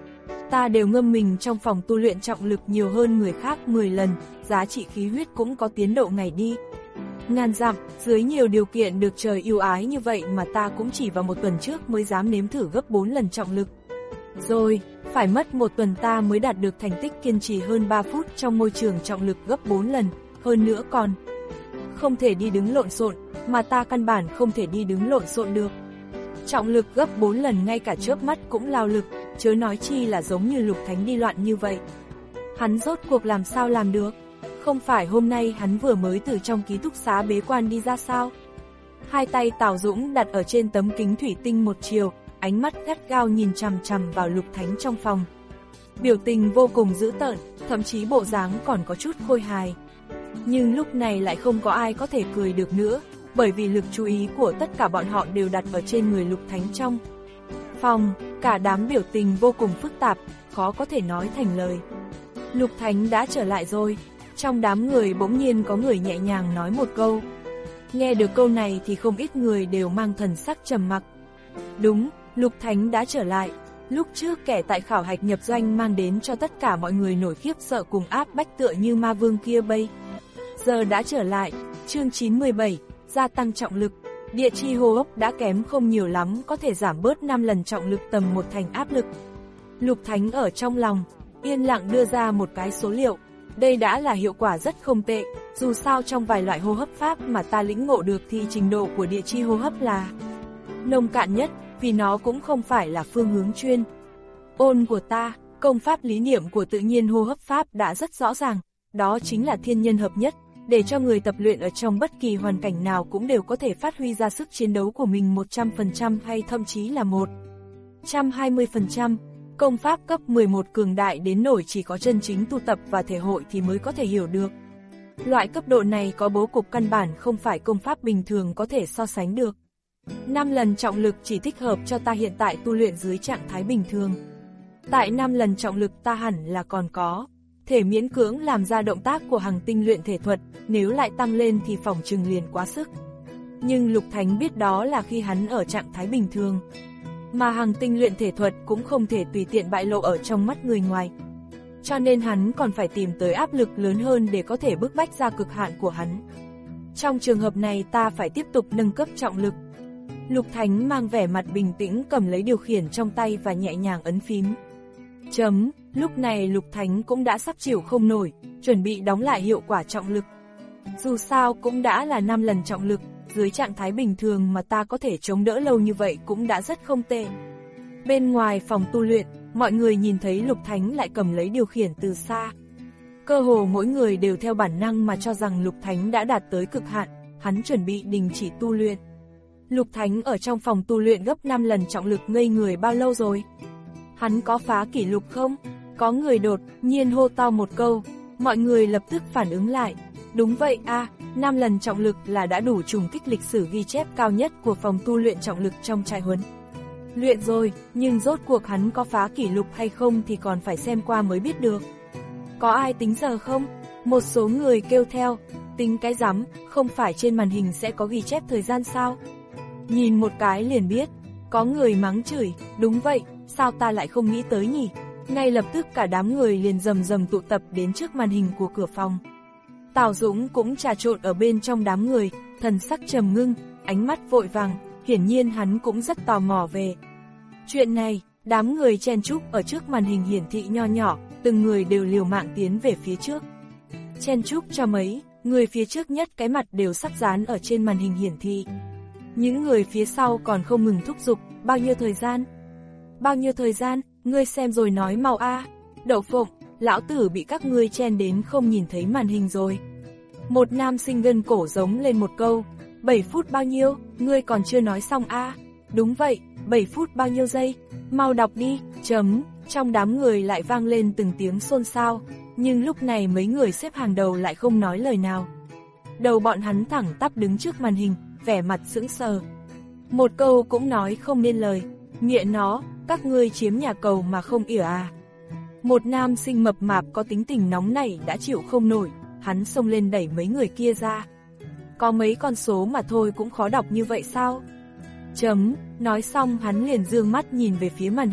ta đều ngâm mình trong phòng tu luyện trọng lực nhiều hơn người khác mười lần, giá trị khí huyết cũng có tiến độ ngày đi. Ngàn dặm, dưới nhiều điều kiện được trời yêu ái như vậy mà ta cũng chỉ vào một tuần trước mới dám nếm thử gấp bốn lần trọng lực. Rồi, phải mất một tuần ta mới đạt được thành tích kiên trì hơn ba phút trong môi trường trọng lực gấp bốn lần, hơn nữa còn không thể đi đứng lộn xộn, mà ta căn bản không thể đi đứng lộn xộn được. Trọng lực gấp bốn lần ngay cả chớp mắt cũng lao lực, chớ nói chi là giống như Lục Thánh đi loạn như vậy. Hắn rốt cuộc làm sao làm được? Không phải hôm nay hắn vừa mới từ trong ký túc xá bế quan đi ra sao? Hai tay Tào Dũng đặt ở trên tấm kính thủy tinh một chiều, ánh mắt gắt gao nhìn chằm chằm vào Lục Thánh trong phòng. Biểu tình vô cùng dữ tợn, thậm chí bộ dáng còn có chút khôi hài. Nhưng lúc này lại không có ai có thể cười được nữa, bởi vì lực chú ý của tất cả bọn họ đều đặt ở trên người Lục Thánh trong phòng, cả đám biểu tình vô cùng phức tạp, khó có thể nói thành lời. Lục Thánh đã trở lại rồi, trong đám người bỗng nhiên có người nhẹ nhàng nói một câu. Nghe được câu này thì không ít người đều mang thần sắc trầm mặc. Đúng, Lục Thánh đã trở lại. Lúc trước kẻ tại khảo hạch nhập doanh mang đến cho tất cả mọi người nổi khiếp sợ cùng áp bách tựa như ma vương kia bây giờ đã trở lại. Chương chín mươi bảy, gia tăng trọng lực. Địa chi hô hấp đã kém không nhiều lắm, có thể giảm bớt năm lần trọng lực tầm một thành áp lực. Lục Thánh ở trong lòng yên lặng đưa ra một cái số liệu. Đây đã là hiệu quả rất không tệ, dù sao trong vài loại hô hấp pháp mà ta lĩnh ngộ được thì trình độ của địa chi hô hấp là nông cạn nhất, vì nó cũng không phải là phương hướng chuyên ôn của ta. Công pháp lý niệm của tự nhiên hô hấp pháp đã rất rõ ràng, đó chính là thiên nhân hợp nhất, để cho người tập luyện ở trong bất kỳ hoàn cảnh nào cũng đều có thể phát huy ra sức chiến đấu của mình một trăm phần trăm hay thậm chí là một trăm hai mươi phần trăm. Công pháp cấp mười một cường đại đến nổi chỉ có chân chính tu tập và thể hội thì mới có thể hiểu được. Loại cấp độ này có bố cục căn bản không phải công pháp bình thường có thể so sánh được. năm lần trọng lực chỉ thích hợp cho ta hiện tại tu luyện dưới trạng thái bình thường. Tại năm lần trọng lực ta hẳn là còn có thể miễn cưỡng làm ra động tác của Hằng Tinh luyện thể thuật, nếu lại tăng lên thì phỏng chừng liền quá sức. Nhưng Lục Thánh biết đó là khi hắn ở trạng thái bình thường, mà Hằng Tinh luyện thể thuật cũng không thể tùy tiện bại lộ ở trong mắt người ngoài. Cho nên hắn còn phải tìm tới áp lực lớn hơn để có thể bức bách ra cực hạn của hắn. Trong trường hợp này ta phải tiếp tục nâng cấp trọng lực. Lục Thánh mang vẻ mặt bình tĩnh cầm lấy điều khiển trong tay và nhẹ nhàng ấn phím. Chấm, lúc này Lục Thánh cũng đã sắp chịu không nổi, chuẩn bị đóng lại hiệu quả trọng lực. Dù sao cũng đã là năm lần trọng lực, dưới trạng thái bình thường mà ta có thể chống đỡ lâu như vậy cũng đã rất không tệ. Bên ngoài phòng tu luyện, mọi người nhìn thấy Lục Thánh lại cầm lấy điều khiển từ xa. Cơ hồ mỗi người đều theo bản năng mà cho rằng Lục Thánh đã đạt tới cực hạn, hắn chuẩn bị đình chỉ tu luyện. Lục Thánh ở trong phòng tu luyện gấp năm lần trọng lực ngây người bao lâu rồi? Hắn có phá kỷ lục không? Có người đột nhiên hô to một câu, mọi người lập tức phản ứng lại. Đúng vậy a, à, năm lần trọng lực là đã đủ trùng kích lịch sử ghi chép cao nhất của phòng tu luyện trọng lực trong trại huấn luyện rồi, nhưng rốt cuộc hắn có phá kỷ lục hay không thì còn phải xem qua mới biết được. Có ai tính giờ không? Một số người kêu theo, tính cái rắm, không phải trên màn hình sẽ có ghi chép thời gian sao? Nhìn một cái liền biết. Có người mắng chửi, đúng vậy, sao ta lại không nghĩ tới nhỉ? Ngay lập tức cả đám người liền rầm rầm tụ tập đến trước màn hình của cửa phòng. Tào Dũng cũng trà trộn ở bên trong đám người, thần sắc trầm ngưng, ánh mắt vội vàng, hiển nhiên hắn cũng rất tò mò về chuyện này. Đám người chen chúc ở trước màn hình hiển thị nho nhỏ, từng người đều liều mạng tiến về phía trước. Chen chúc cho mấy, người phía trước nhất cái mặt đều sắp dán ở trên màn hình hiển thị. Những người phía sau còn không ngừng thúc giục, bao nhiêu thời gian? Bao nhiêu thời gian, ngươi xem rồi nói mau a. Đậu phộng, lão tử bị các ngươi chen đến không nhìn thấy màn hình rồi. Một nam sinh gân cổ giống lên một câu, bảy phút bao nhiêu, ngươi còn chưa nói xong a. Đúng vậy, bảy phút bao nhiêu giây, mau đọc đi, chấm. Trong đám người lại vang lên từng tiếng xôn xao, nhưng lúc này mấy người xếp hàng đầu lại không nói lời nào. Đầu bọn hắn thẳng tắp đứng trước màn hình, vẻ mặt sững sờ. Một câu cũng nói không nên lời, nghĩa nó, các ngươi chiếm nhà cầu mà không ỉa à. Một nam sinh mập mạp có tính tình nóng nảy đã chịu không nổi, hắn xông lên đẩy mấy người kia ra. Có mấy con số mà thôi cũng khó đọc như vậy sao? Chấm, nói xong hắn liền dương mắt nhìn về phía màn hình,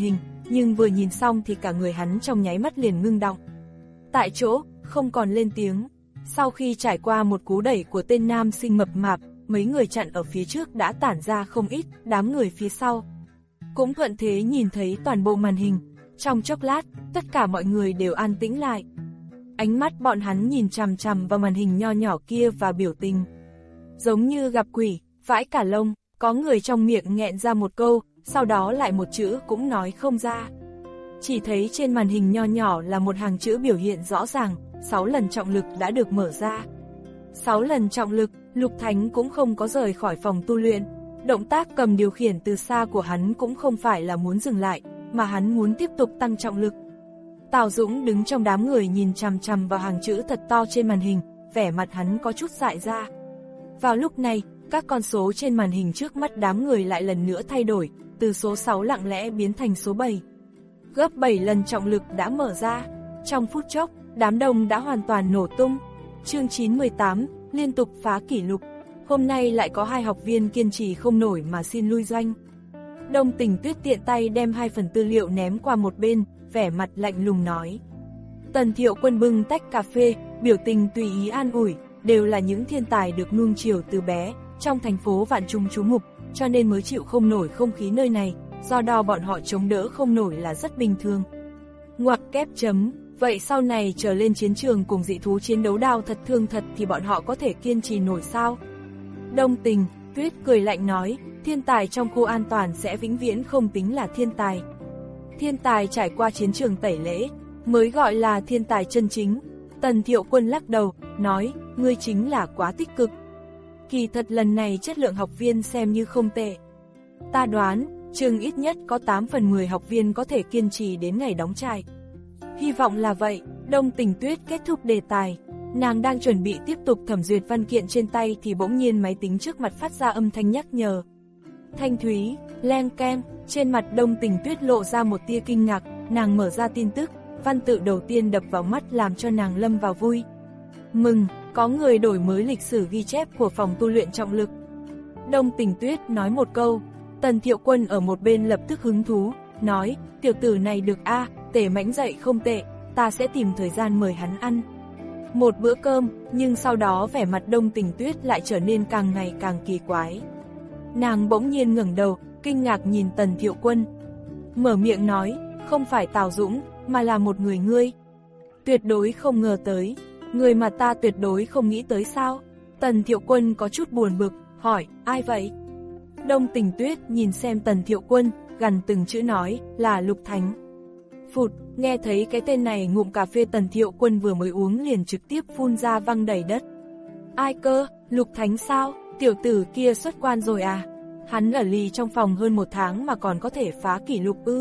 nhưng vừa nhìn xong thì cả người hắn trong nháy mắt liền ngưng đọng. Tại chỗ, không còn lên tiếng. Sau khi trải qua một cú đẩy của tên nam sinh mập mạp, mấy người chặn ở phía trước đã tản ra không ít, đám người phía sau cũng thuận thế nhìn thấy toàn bộ màn hình. Trong chốc lát, tất cả mọi người đều an tĩnh lại. Ánh mắt bọn hắn nhìn chằm chằm vào màn hình nho nhỏ kia và biểu tình giống như gặp quỷ, vãi cả lông. Có người trong miệng nghẹn ra một câu, sau đó lại một chữ cũng nói không ra. Chỉ thấy trên màn hình nho nhỏ là một hàng chữ biểu hiện rõ ràng, sáu lần trọng lực đã được mở ra. sáu lần trọng lực, Lục Thánh cũng không có rời khỏi phòng tu luyện. Động tác cầm điều khiển từ xa của hắn cũng không phải là muốn dừng lại, mà hắn muốn tiếp tục tăng trọng lực. Tào Dũng đứng trong đám người nhìn chằm chằm vào hàng chữ thật to trên màn hình, vẻ mặt hắn có chút dại ra. Vào lúc này, các con số trên màn hình trước mắt đám người lại lần nữa thay đổi, từ số sáu lặng lẽ biến thành số bảy. Gấp bảy lần trọng lực đã mở ra. Trong phút chốc, đám đông đã hoàn toàn nổ tung. Chương chín mươi tám, liên tục phá kỷ lục. Hôm nay lại có hai học viên kiên trì không nổi mà xin lui doanh. Đông Tình Tuyết tiện tay đem hai phần tư liệu ném qua một bên, vẻ mặt lạnh lùng nói. Tần Thiệu Quân bưng tách cà phê, biểu tình tùy ý an ủi, đều là những thiên tài được nuông chiều từ bé, trong thành phố vạn chúng chú mục, cho nên mới chịu không nổi không khí nơi này, do đó bọn họ chống đỡ không nổi là rất bình thường. Ngoặc kép chấm, vậy sau này trở lên chiến trường cùng dị thú chiến đấu đao thật thương thật thì bọn họ có thể kiên trì nổi sao? Đông Tình Tuyết cười lạnh nói, thiên tài trong khu an toàn sẽ vĩnh viễn không tính là thiên tài. Thiên tài trải qua chiến trường tẩy lễ, mới gọi là thiên tài chân chính. Tần Thiệu Quân lắc đầu, nói, ngươi chính là quá tích cực. Kỳ thật lần này chất lượng học viên xem như không tệ. Ta đoán, trường ít nhất có tám phần mười học viên có thể kiên trì đến ngày đóng trại. Hy vọng là vậy. Đông Tình Tuyết kết thúc đề tài. Nàng đang chuẩn bị tiếp tục thẩm duyệt văn kiện trên tay thì bỗng nhiên máy tính trước mặt phát ra âm thanh nhắc nhở. Thanh thúy, len ken, trên mặt Đông Tình Tuyết lộ ra một tia kinh ngạc, nàng mở ra tin tức, văn tự đầu tiên đập vào mắt làm cho nàng lâm vào vui. Mừng, có người đổi mới lịch sử ghi chép của phòng tu luyện trọng lực. Đông Tình Tuyết nói một câu, Tần Thiệu Quân ở một bên lập tức hứng thú, nói, tiểu tử này được a, à, tể mãnh dậy không tệ, ta sẽ tìm thời gian mời hắn ăn một bữa cơm, nhưng sau đó vẻ mặt Đông Tình Tuyết lại trở nên càng ngày càng kỳ quái. Nàng bỗng nhiên ngẩng đầu, kinh ngạc nhìn Tần Thiệu Quân. Mở miệng nói, không phải Tào Dũng, mà là một người ngươi. Tuyệt đối không ngờ tới, người mà ta tuyệt đối không nghĩ tới sao? Tần Thiệu Quân có chút buồn bực, hỏi, ai vậy? Đông Tình Tuyết nhìn xem Tần Thiệu Quân, gằn từng chữ nói, là Lục Thánh. Phụt, nghe thấy cái tên này ngụm cà phê Tần Thiệu Quân vừa mới uống liền trực tiếp phun ra văng đầy đất. Ai cơ, Lục Thánh sao? Tiểu tử kia xuất quan rồi à? Hắn ở lì trong phòng hơn một tháng mà còn có thể phá kỷ lục ư?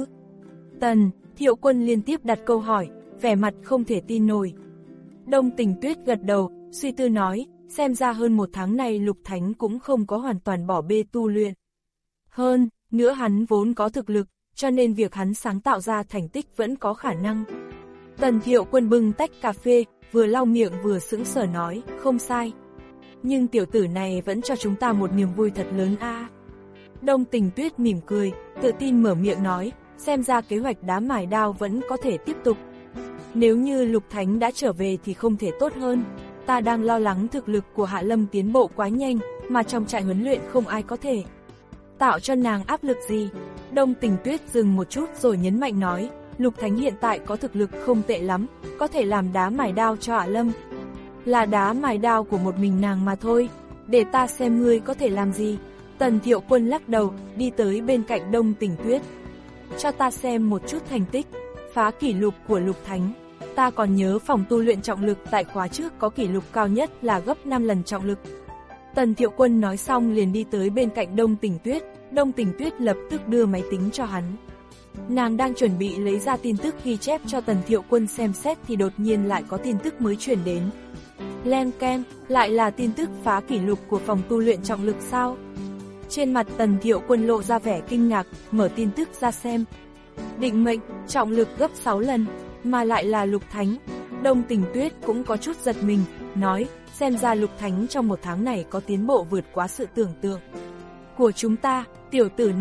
Tần Thiệu Quân liên tiếp đặt câu hỏi, vẻ mặt không thể tin nổi. Đông Tình Tuyết gật đầu, suy tư nói, xem ra hơn một tháng này Lục Thánh cũng không có hoàn toàn bỏ bê tu luyện. Hơn nữa hắn vốn có thực lực, cho nên việc hắn sáng tạo ra thành tích vẫn có khả năng. Tần Thiệu Quân bưng tách cà phê, vừa lau miệng vừa sững sờ nói, không sai. Nhưng tiểu tử này vẫn cho chúng ta một niềm vui thật lớn a. À. Đông Tình Tuyết mỉm cười, tự tin mở miệng nói, xem ra kế hoạch đá mài đao vẫn có thể tiếp tục. Nếu như Lục Thánh đã trở về thì không thể tốt hơn. Ta đang lo lắng thực lực của Hạ Lâm tiến bộ quá nhanh, mà trong trại huấn luyện không ai có thể tạo cho nàng áp lực gì. Đông Tình Tuyết dừng một chút rồi nhấn mạnh nói, Lục Thánh hiện tại có thực lực không tệ lắm, có thể làm đá mài đao cho Hạ Lâm. Là đá mài đao của một mình nàng mà thôi, để ta xem ngươi có thể làm gì. Tần Thiệu Quân lắc đầu, đi tới bên cạnh Đông Tình Tuyết. Cho ta xem một chút thành tích, phá kỷ lục của Lục Thánh. Ta còn nhớ phòng tu luyện trọng lực tại khóa trước có kỷ lục cao nhất là gấp năm lần trọng lực. Tần Thiệu Quân nói xong liền đi tới bên cạnh Đông Tình Tuyết, Đông Tình Tuyết lập tức đưa máy tính cho hắn. Nàng đang chuẩn bị lấy ra tin tức ghi chép cho Tần Thiệu Quân xem xét thì đột nhiên lại có tin tức mới truyền đến. Len ken, lại là tin tức phá kỷ lục của phòng tu luyện trọng lực sao? Trên mặt Tần Thiệu Quân lộ ra vẻ kinh ngạc, mở tin tức ra xem. Định mệnh, trọng lực gấp sáu lần, mà lại là Lục Thánh. Đông Tình Tuyết cũng có chút giật mình, nói, xem ra Lục Thánh trong một tháng này có tiến bộ vượt quá sự tưởng tượng của chúng ta. Tiểu tử này,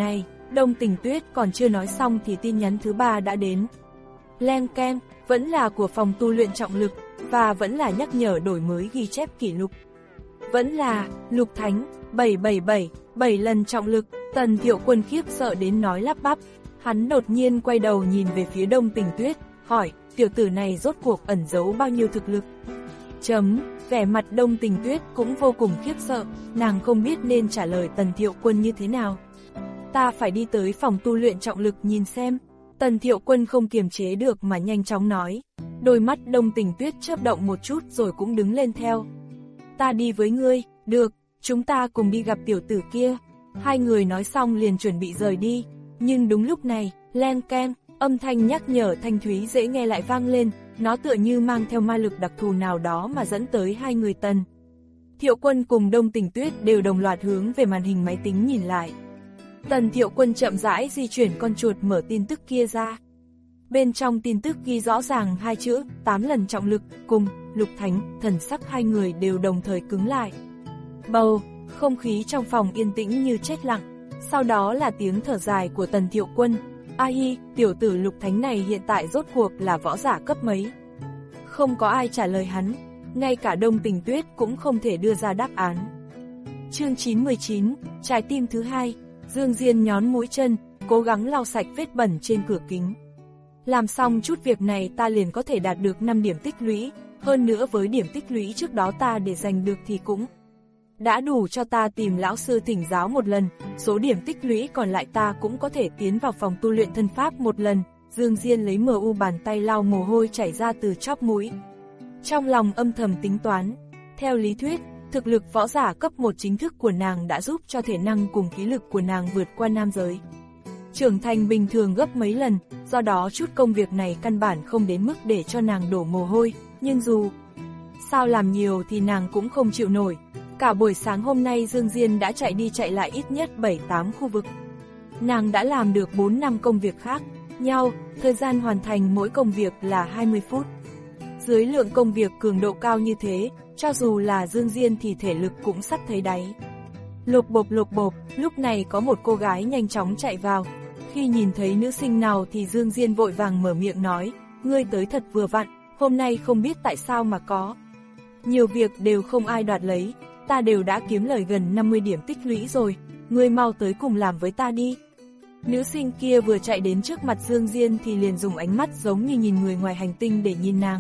Đông Tình Tuyết còn chưa nói xong thì tin nhắn thứ ba đã đến. Len keng, vẫn là của phòng tu luyện trọng lực, và vẫn là nhắc nhở đổi mới ghi chép kỷ lục. Vẫn là, Lục Thánh, bảy bảy bảy, bảy lần trọng lực. Tần Thiệu Quân khiếp sợ đến nói lắp bắp. Hắn đột nhiên quay đầu nhìn về phía Đông Tình Tuyết, hỏi, tiểu tử này rốt cuộc ẩn giấu bao nhiêu thực lực? Chấm, vẻ mặt Đông Tình Tuyết cũng vô cùng khiếp sợ, nàng không biết nên trả lời Tần Thiệu Quân như thế nào. Ta phải đi tới phòng tu luyện trọng lực nhìn xem. Tần Thiệu Quân không kiềm chế được mà nhanh chóng nói. Đôi mắt Đông Tình Tuyết chớp động một chút rồi cũng đứng lên theo. Ta đi với ngươi, được, chúng ta cùng đi gặp tiểu tử kia. Hai người nói xong liền chuẩn bị rời đi. Nhưng đúng lúc này, len keng, âm thanh nhắc nhở thanh thúy dễ nghe lại vang lên, nó tựa như mang theo ma lực đặc thù nào đó mà dẫn tới hai người Tần Thiệu Quân cùng Đông Tình Tuyết đều đồng loạt hướng về màn hình máy tính nhìn lại. Tần Thiệu Quân chậm rãi di chuyển con chuột mở tin tức kia ra. Bên trong tin tức ghi rõ ràng hai chữ, tám lần trọng lực, cùng, Lục Thánh, thần sắc hai người đều đồng thời cứng lại. Bầu, không khí trong phòng yên tĩnh như chết lặng, sau đó là tiếng thở dài của Tần Thiệu Quân. A hi, tiểu tử Lục Thánh này hiện tại rốt cuộc là võ giả cấp mấy? Không có ai trả lời hắn, ngay cả Đông Tình Tuyết cũng không thể đưa ra đáp án. Chương chín mươi chín, trái tim thứ hai. Dương Diên nhón mũi chân, cố gắng lau sạch vết bẩn trên cửa kính. Làm xong chút việc này ta liền có thể đạt được năm điểm tích lũy, hơn nữa với điểm tích lũy trước đó ta để giành được thì cũng đã đủ cho ta tìm lão sư thỉnh giáo một lần, số điểm tích lũy còn lại ta cũng có thể tiến vào phòng tu luyện thân pháp một lần. Dương Diên lấy mờ u bàn tay lau mồ hôi chảy ra từ chóp mũi. Trong lòng âm thầm tính toán, theo lý thuyết, thực lực võ giả cấp một chính thức của nàng đã giúp cho thể năng cùng khí lực của nàng vượt qua nam giới trưởng thành bình thường gấp mấy lần, do đó chút công việc này căn bản không đến mức để cho nàng đổ mồ hôi, nhưng dù sao làm nhiều thì nàng cũng không chịu nổi. Cả buổi sáng hôm nay Dương Diên đã chạy đi chạy lại ít nhất bảy tám khu vực. Nàng đã làm được bốn năm công việc khác nhau, thời gian hoàn thành mỗi công việc là hai mươi phút. Dưới lượng công việc cường độ cao như thế, cho dù là Dương Diên thì thể lực cũng sắp thấy đáy. Lộp bộp lộp bộp, lúc này có một cô gái nhanh chóng chạy vào. Khi nhìn thấy nữ sinh nào thì Dương Diên vội vàng mở miệng nói, ngươi tới thật vừa vặn, hôm nay không biết tại sao mà có nhiều việc đều không ai đoạt lấy, ta đều đã kiếm lời gần năm mươi điểm tích lũy rồi, ngươi mau tới cùng làm với ta đi. Nữ sinh kia vừa chạy đến trước mặt Dương Diên thì liền dùng ánh mắt giống như nhìn người ngoài hành tinh để nhìn nàng.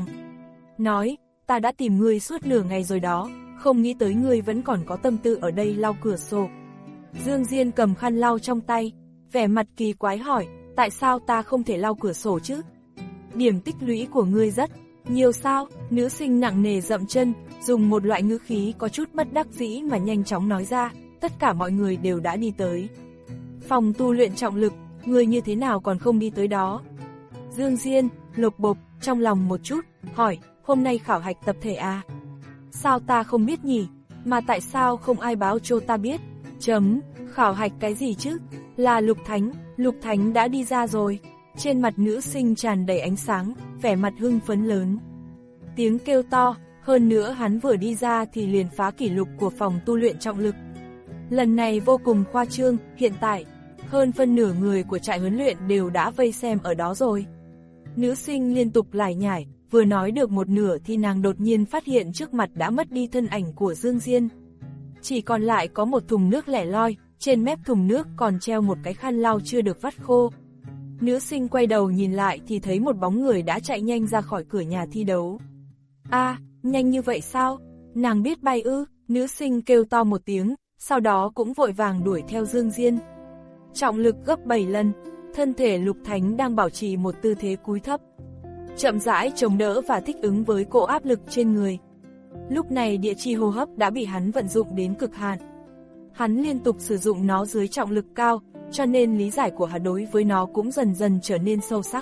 Nói, ta đã tìm ngươi suốt nửa ngày rồi đó, không nghĩ tới ngươi vẫn còn có tâm tư ở đây lau cửa sổ. Dương Diên cầm khăn lau trong tay, vẻ mặt kỳ quái hỏi, tại sao ta không thể lau cửa sổ chứ? Điểm tích lũy của ngươi rất nhiều sao? Nữ sinh nặng nề dậm chân, dùng một loại ngữ khí có chút bất đắc dĩ mà nhanh chóng nói ra, tất cả mọi người đều đã đi tới phòng tu luyện trọng lực, ngươi như thế nào còn không đi tới đó? Dương Diên, lộp bộp, trong lòng một chút, hỏi, hôm nay khảo hạch tập thể à? Sao ta không biết nhỉ? Mà tại sao không ai báo cho ta biết? Chấm, khảo hạch cái gì chứ? Là Lục Thánh, Lục Thánh đã đi ra rồi. Trên mặt nữ sinh tràn đầy ánh sáng, vẻ mặt hưng phấn lớn. Tiếng kêu to, hơn nữa hắn vừa đi ra thì liền phá kỷ lục của phòng tu luyện trọng lực. Lần này vô cùng khoa trương, hiện tại, hơn phân nửa người của trại huấn luyện đều đã vây xem ở đó rồi. Nữ sinh liên tục lải nhải, vừa nói được một nửa thì nàng đột nhiên phát hiện trước mặt đã mất đi thân ảnh của Dương Diên. Chỉ còn lại có một thùng nước lẻ loi, trên mép thùng nước còn treo một cái khăn lau chưa được vắt khô. Nữ sinh quay đầu nhìn lại thì thấy một bóng người đã chạy nhanh ra khỏi cửa nhà thi đấu. A, à, nhanh như vậy sao? Nàng biết bay ư? Nữ sinh kêu to một tiếng, sau đó cũng vội vàng đuổi theo Dương Diên. Trọng lực gấp bảy lần, thân thể Lục Thánh đang bảo trì một tư thế cúi thấp, chậm rãi chống đỡ và thích ứng với cỗ áp lực trên người. Lúc này địa chi hô hấp đã bị hắn vận dụng đến cực hạn. Hắn liên tục sử dụng nó dưới trọng lực cao, cho nên lý giải của hắn đối với nó cũng dần dần trở nên sâu sắc.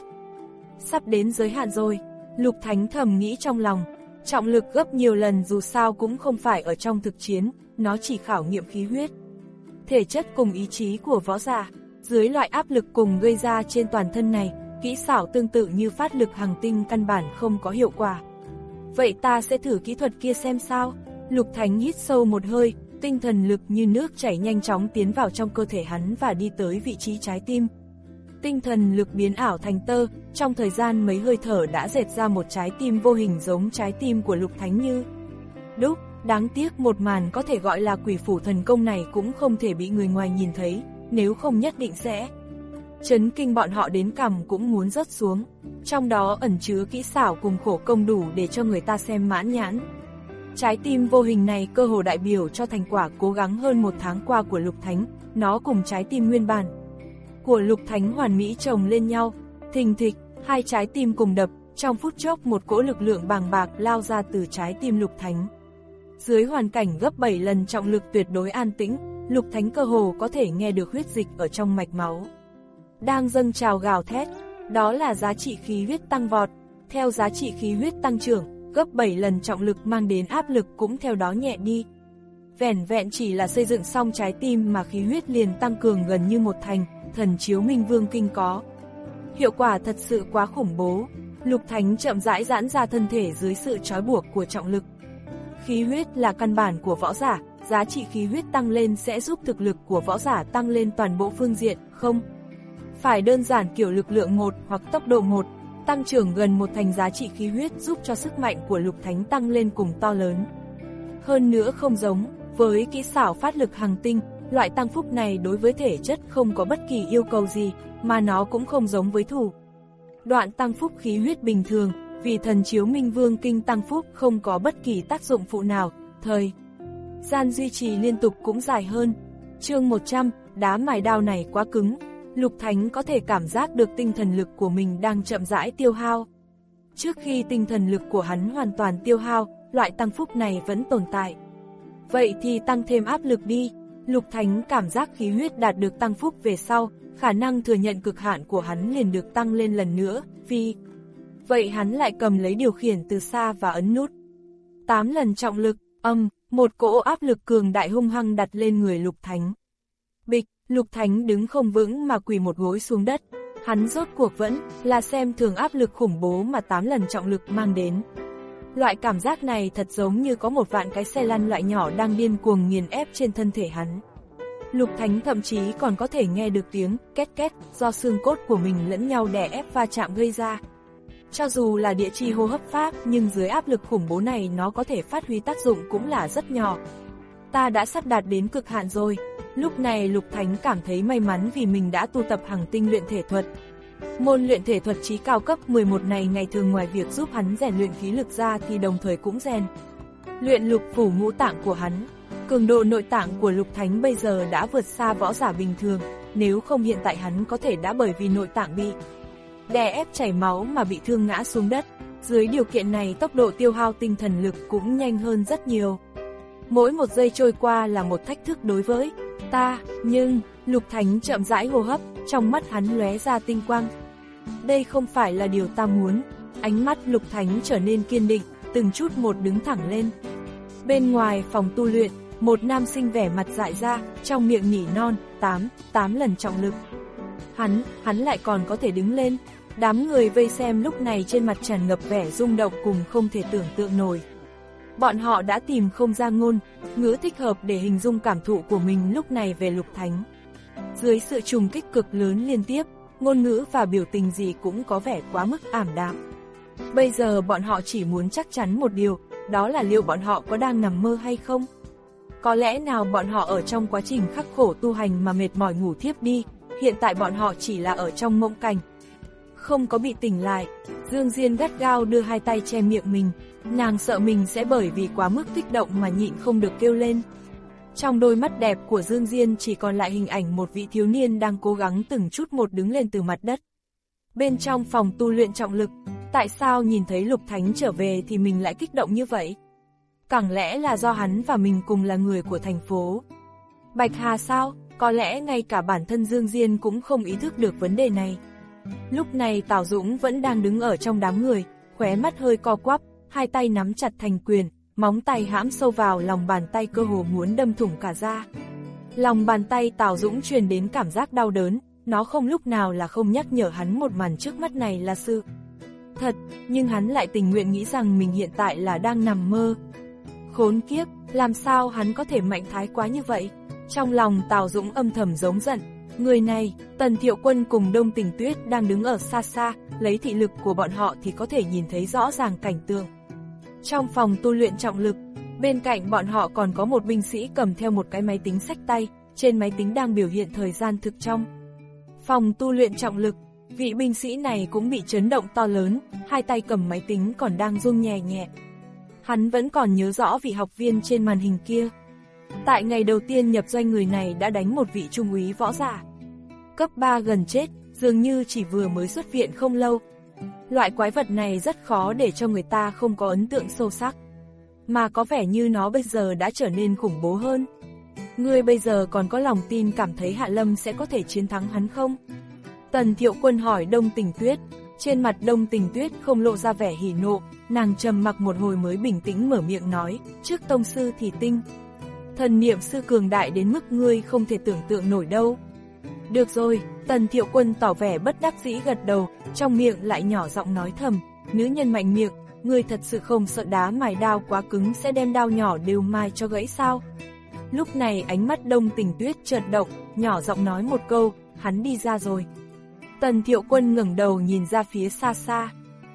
Sắp đến giới hạn rồi, Lục Thánh thầm nghĩ trong lòng. Trọng lực gấp nhiều lần dù sao cũng không phải ở trong thực chiến, nó chỉ khảo nghiệm khí huyết, thể chất cùng ý chí của võ giả. Dưới loại áp lực cùng gây ra trên toàn thân này, kỹ xảo tương tự như phát lực hành tinh căn bản không có hiệu quả. Vậy ta sẽ thử kỹ thuật kia xem sao. Lục Thánh hít sâu một hơi, Tinh thần lực như nước chảy nhanh chóng tiến vào trong cơ thể hắn và đi tới vị trí trái tim. Tinh thần lực biến ảo thành tơ, trong thời gian mấy hơi thở đã dệt ra một trái tim vô hình giống trái tim của Lục Thánh Như. Đúc, đáng tiếc một màn có thể gọi là quỷ phủ thần công này cũng không thể bị người ngoài nhìn thấy, nếu không nhất định sẽ chấn kinh bọn họ đến cằm cũng muốn rớt xuống. Trong đó ẩn chứa kỹ xảo cùng khổ công đủ để cho người ta xem mãn nhãn. Trái tim vô hình này cơ hồ đại biểu cho thành quả cố gắng hơn một tháng qua của Lục Thánh, nó cùng trái tim nguyên bản của Lục Thánh hoàn mỹ chồng lên nhau, thình thịch, hai trái tim cùng đập, trong phút chốc một cỗ lực lượng bàng bạc lao ra từ trái tim Lục Thánh. Dưới hoàn cảnh gấp bảy lần trọng lực tuyệt đối an tĩnh, Lục Thánh cơ hồ có thể nghe được huyết dịch ở trong mạch máu đang dâng trào gào thét, đó là giá trị khí huyết tăng vọt. Theo giá trị khí huyết tăng trưởng, gấp bảy lần trọng lực mang đến áp lực cũng theo đó nhẹ đi. Vẻn vẹn chỉ là xây dựng xong trái tim mà khí huyết liền tăng cường gần như một thành, thần chiếu minh vương kinh có. Hiệu quả thật sự quá khủng bố. Lục Thánh chậm rãi giãn ra thân thể dưới sự trói buộc của trọng lực. Khí huyết là căn bản của võ giả, giá trị khí huyết tăng lên sẽ giúp thực lực của võ giả tăng lên toàn bộ phương diện, không phải đơn giản kiểu lực lượng một hoặc tốc độ một, tăng trưởng gần một thành giá trị khí huyết giúp cho sức mạnh của Lục Thánh tăng lên cùng to lớn. Hơn nữa không giống với kỹ xảo phát lực hằng tinh, loại tăng phúc này đối với thể chất không có bất kỳ yêu cầu gì, mà nó cũng không giống với thủ đoạn tăng phúc khí huyết bình thường, vì thần chiếu minh vương kinh tăng phúc không có bất kỳ tác dụng phụ nào, thời gian duy trì liên tục cũng dài hơn. Chương một trăm, đá mài đao này quá cứng. Lục Thánh có thể cảm giác được tinh thần lực của mình đang chậm rãi tiêu hao. Trước khi tinh thần lực của hắn hoàn toàn tiêu hao, loại tăng phúc này vẫn tồn tại. Vậy thì tăng thêm áp lực đi. Lục Thánh cảm giác khí huyết đạt được tăng phúc về sau, khả năng thừa nhận cực hạn của hắn liền được tăng lên lần nữa, vì vậy hắn lại cầm lấy điều khiển từ xa và ấn nút. tám lần trọng lực, âm, một cỗ áp lực cường đại hung hăng đặt lên người Lục Thánh. Bịch, Lục Thánh đứng không vững mà quỳ một gối xuống đất. Hắn rốt cuộc vẫn là xem thường áp lực khủng bố mà tám lần trọng lực mang đến. Loại cảm giác này thật giống như có một vạn cái xe lăn loại nhỏ đang điên cuồng nghiền ép trên thân thể hắn. Lục Thánh thậm chí còn có thể nghe được tiếng két két do xương cốt của mình lẫn nhau đè ép va chạm gây ra. Cho dù là địa chi hô hấp pháp nhưng dưới áp lực khủng bố này nó có thể phát huy tác dụng cũng là rất nhỏ. Ta đã sắp đạt đến cực hạn rồi. Lúc này Lục Thánh cảm thấy may mắn vì mình đã tu tập hằng tinh luyện thể thuật. Môn luyện thể thuật chí cao cấp mười một này ngày thường ngoài việc giúp hắn rèn luyện khí lực ra thì đồng thời cũng rèn luyện lục phủ ngũ tạng của hắn. Cường độ nội tạng của Lục Thánh bây giờ đã vượt xa võ giả bình thường, nếu không hiện tại hắn có thể đã bởi vì nội tạng bị đè ép chảy máu mà bị thương ngã xuống đất. Dưới điều kiện này tốc độ tiêu hao tinh thần lực cũng nhanh hơn rất nhiều. Mỗi một giây trôi qua là một thách thức đối với ta, nhưng Lục Thánh chậm rãi hô hấp, trong mắt hắn lóe ra tinh quang. Đây không phải là điều ta muốn. Ánh mắt Lục Thánh trở nên kiên định, từng chút một đứng thẳng lên. Bên ngoài phòng tu luyện, một nam sinh vẻ mặt dại ra, trong miệng nhỉ non, tám, tám lần trọng lực. Hắn, hắn lại còn có thể đứng lên. Đám người vây xem lúc này trên mặt tràn ngập vẻ rung động cùng không thể tưởng tượng nổi. Bọn họ đã tìm không ra ngôn ngữ thích hợp để hình dung cảm thụ của mình lúc này về Lục Thánh. Dưới sự trùng kích cực lớn liên tiếp, ngôn ngữ và biểu tình gì cũng có vẻ quá mức ảm đạm. Bây giờ bọn họ chỉ muốn chắc chắn một điều, đó là liệu bọn họ có đang nằm mơ hay không? Có lẽ nào bọn họ ở trong quá trình khắc khổ tu hành mà mệt mỏi ngủ thiếp đi, hiện tại bọn họ chỉ là ở trong mộng cảnh, không có bị tỉnh lại. Dương Diên gắt gao đưa hai tay che miệng mình, nàng sợ mình sẽ bởi vì quá mức kích động mà nhịn không được kêu lên. Trong đôi mắt đẹp của Dương Diên chỉ còn lại hình ảnh một vị thiếu niên đang cố gắng từng chút một đứng lên từ mặt đất. Bên trong phòng tu luyện trọng lực, tại sao nhìn thấy Lục Thánh trở về thì mình lại kích động như vậy? Chẳng lẽ là do hắn và mình cùng là người của thành phố Bạch Hà sao? Có lẽ ngay cả bản thân Dương Diên cũng không ý thức được vấn đề này. Lúc này Tào Dũng vẫn đang đứng ở trong đám người, khóe mắt hơi co quắp, hai tay nắm chặt thành quyền, móng tay hãm sâu vào lòng bàn tay cơ hồ muốn đâm thủng cả da. Lòng bàn tay Tào Dũng truyền đến cảm giác đau đớn, nó không lúc nào là không nhắc nhở hắn một màn trước mắt này là sự thật, nhưng hắn lại tình nguyện nghĩ rằng mình hiện tại là đang nằm mơ. Khốn kiếp, Làm sao hắn có thể mạnh thái quá như vậy? Trong lòng Tào Dũng âm thầm giống giận. Người này, Tần Thiệu Quân cùng Đông Tình Tuyết đang đứng ở xa xa, lấy thị lực của bọn họ thì có thể nhìn thấy rõ ràng cảnh tượng. Trong phòng tu luyện trọng lực, bên cạnh bọn họ còn có một binh sĩ cầm theo một cái máy tính xách tay, trên máy tính đang biểu hiện thời gian thực trong phòng tu luyện trọng lực. Vị binh sĩ này cũng bị chấn động to lớn, hai tay cầm máy tính còn đang run nhẹ nhẹ. Hắn vẫn còn nhớ rõ vị học viên trên màn hình kia. Tại ngày đầu tiên nhập doanh, người này đã đánh một vị trung úy võ giả cấp ba gần chết, dường như chỉ vừa mới xuất viện không lâu. Loại quái vật này rất khó để cho người ta không có ấn tượng sâu sắc. Mà có vẻ như nó bây giờ đã trở nên khủng bố hơn. Ngươi bây giờ còn có lòng tin cảm thấy Hạ Lâm sẽ có thể chiến thắng hắn không? Tần Thiệu Quân hỏi Đông Tình Tuyết. Trên mặt Đông Tình Tuyết không lộ ra vẻ hỉ nộ, nàng trầm mặc một hồi mới bình tĩnh mở miệng nói, trước tông sư thì tinh. Thần niệm sư cường đại đến mức ngươi không thể tưởng tượng nổi đâu. Được rồi, Tần Thiệu Quân tỏ vẻ bất đắc dĩ gật đầu, trong miệng lại nhỏ giọng nói thầm, nữ nhân mạnh miệng, ngươi thật sự không sợ đá mài đao quá cứng sẽ đem đao nhỏ đều mài cho gãy sao? Lúc này ánh mắt Đông Tình Tuyết chợt động, nhỏ giọng nói một câu, hắn đi ra rồi. Tần Thiệu Quân ngẩng đầu nhìn ra phía xa xa.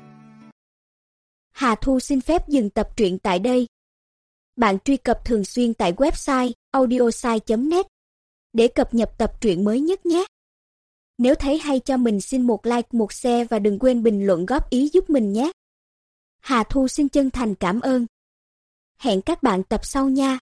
Hà Thu xin phép dừng tập truyện tại đây. Bạn truy cập thường xuyên tại website audiosai chấm net để cập nhật tập truyện mới nhất nhé. Nếu thấy hay cho mình xin một like, một share và đừng quên bình luận góp ý giúp mình nhé. Hà Thu xin chân thành cảm ơn. Hẹn các bạn tập sau nha.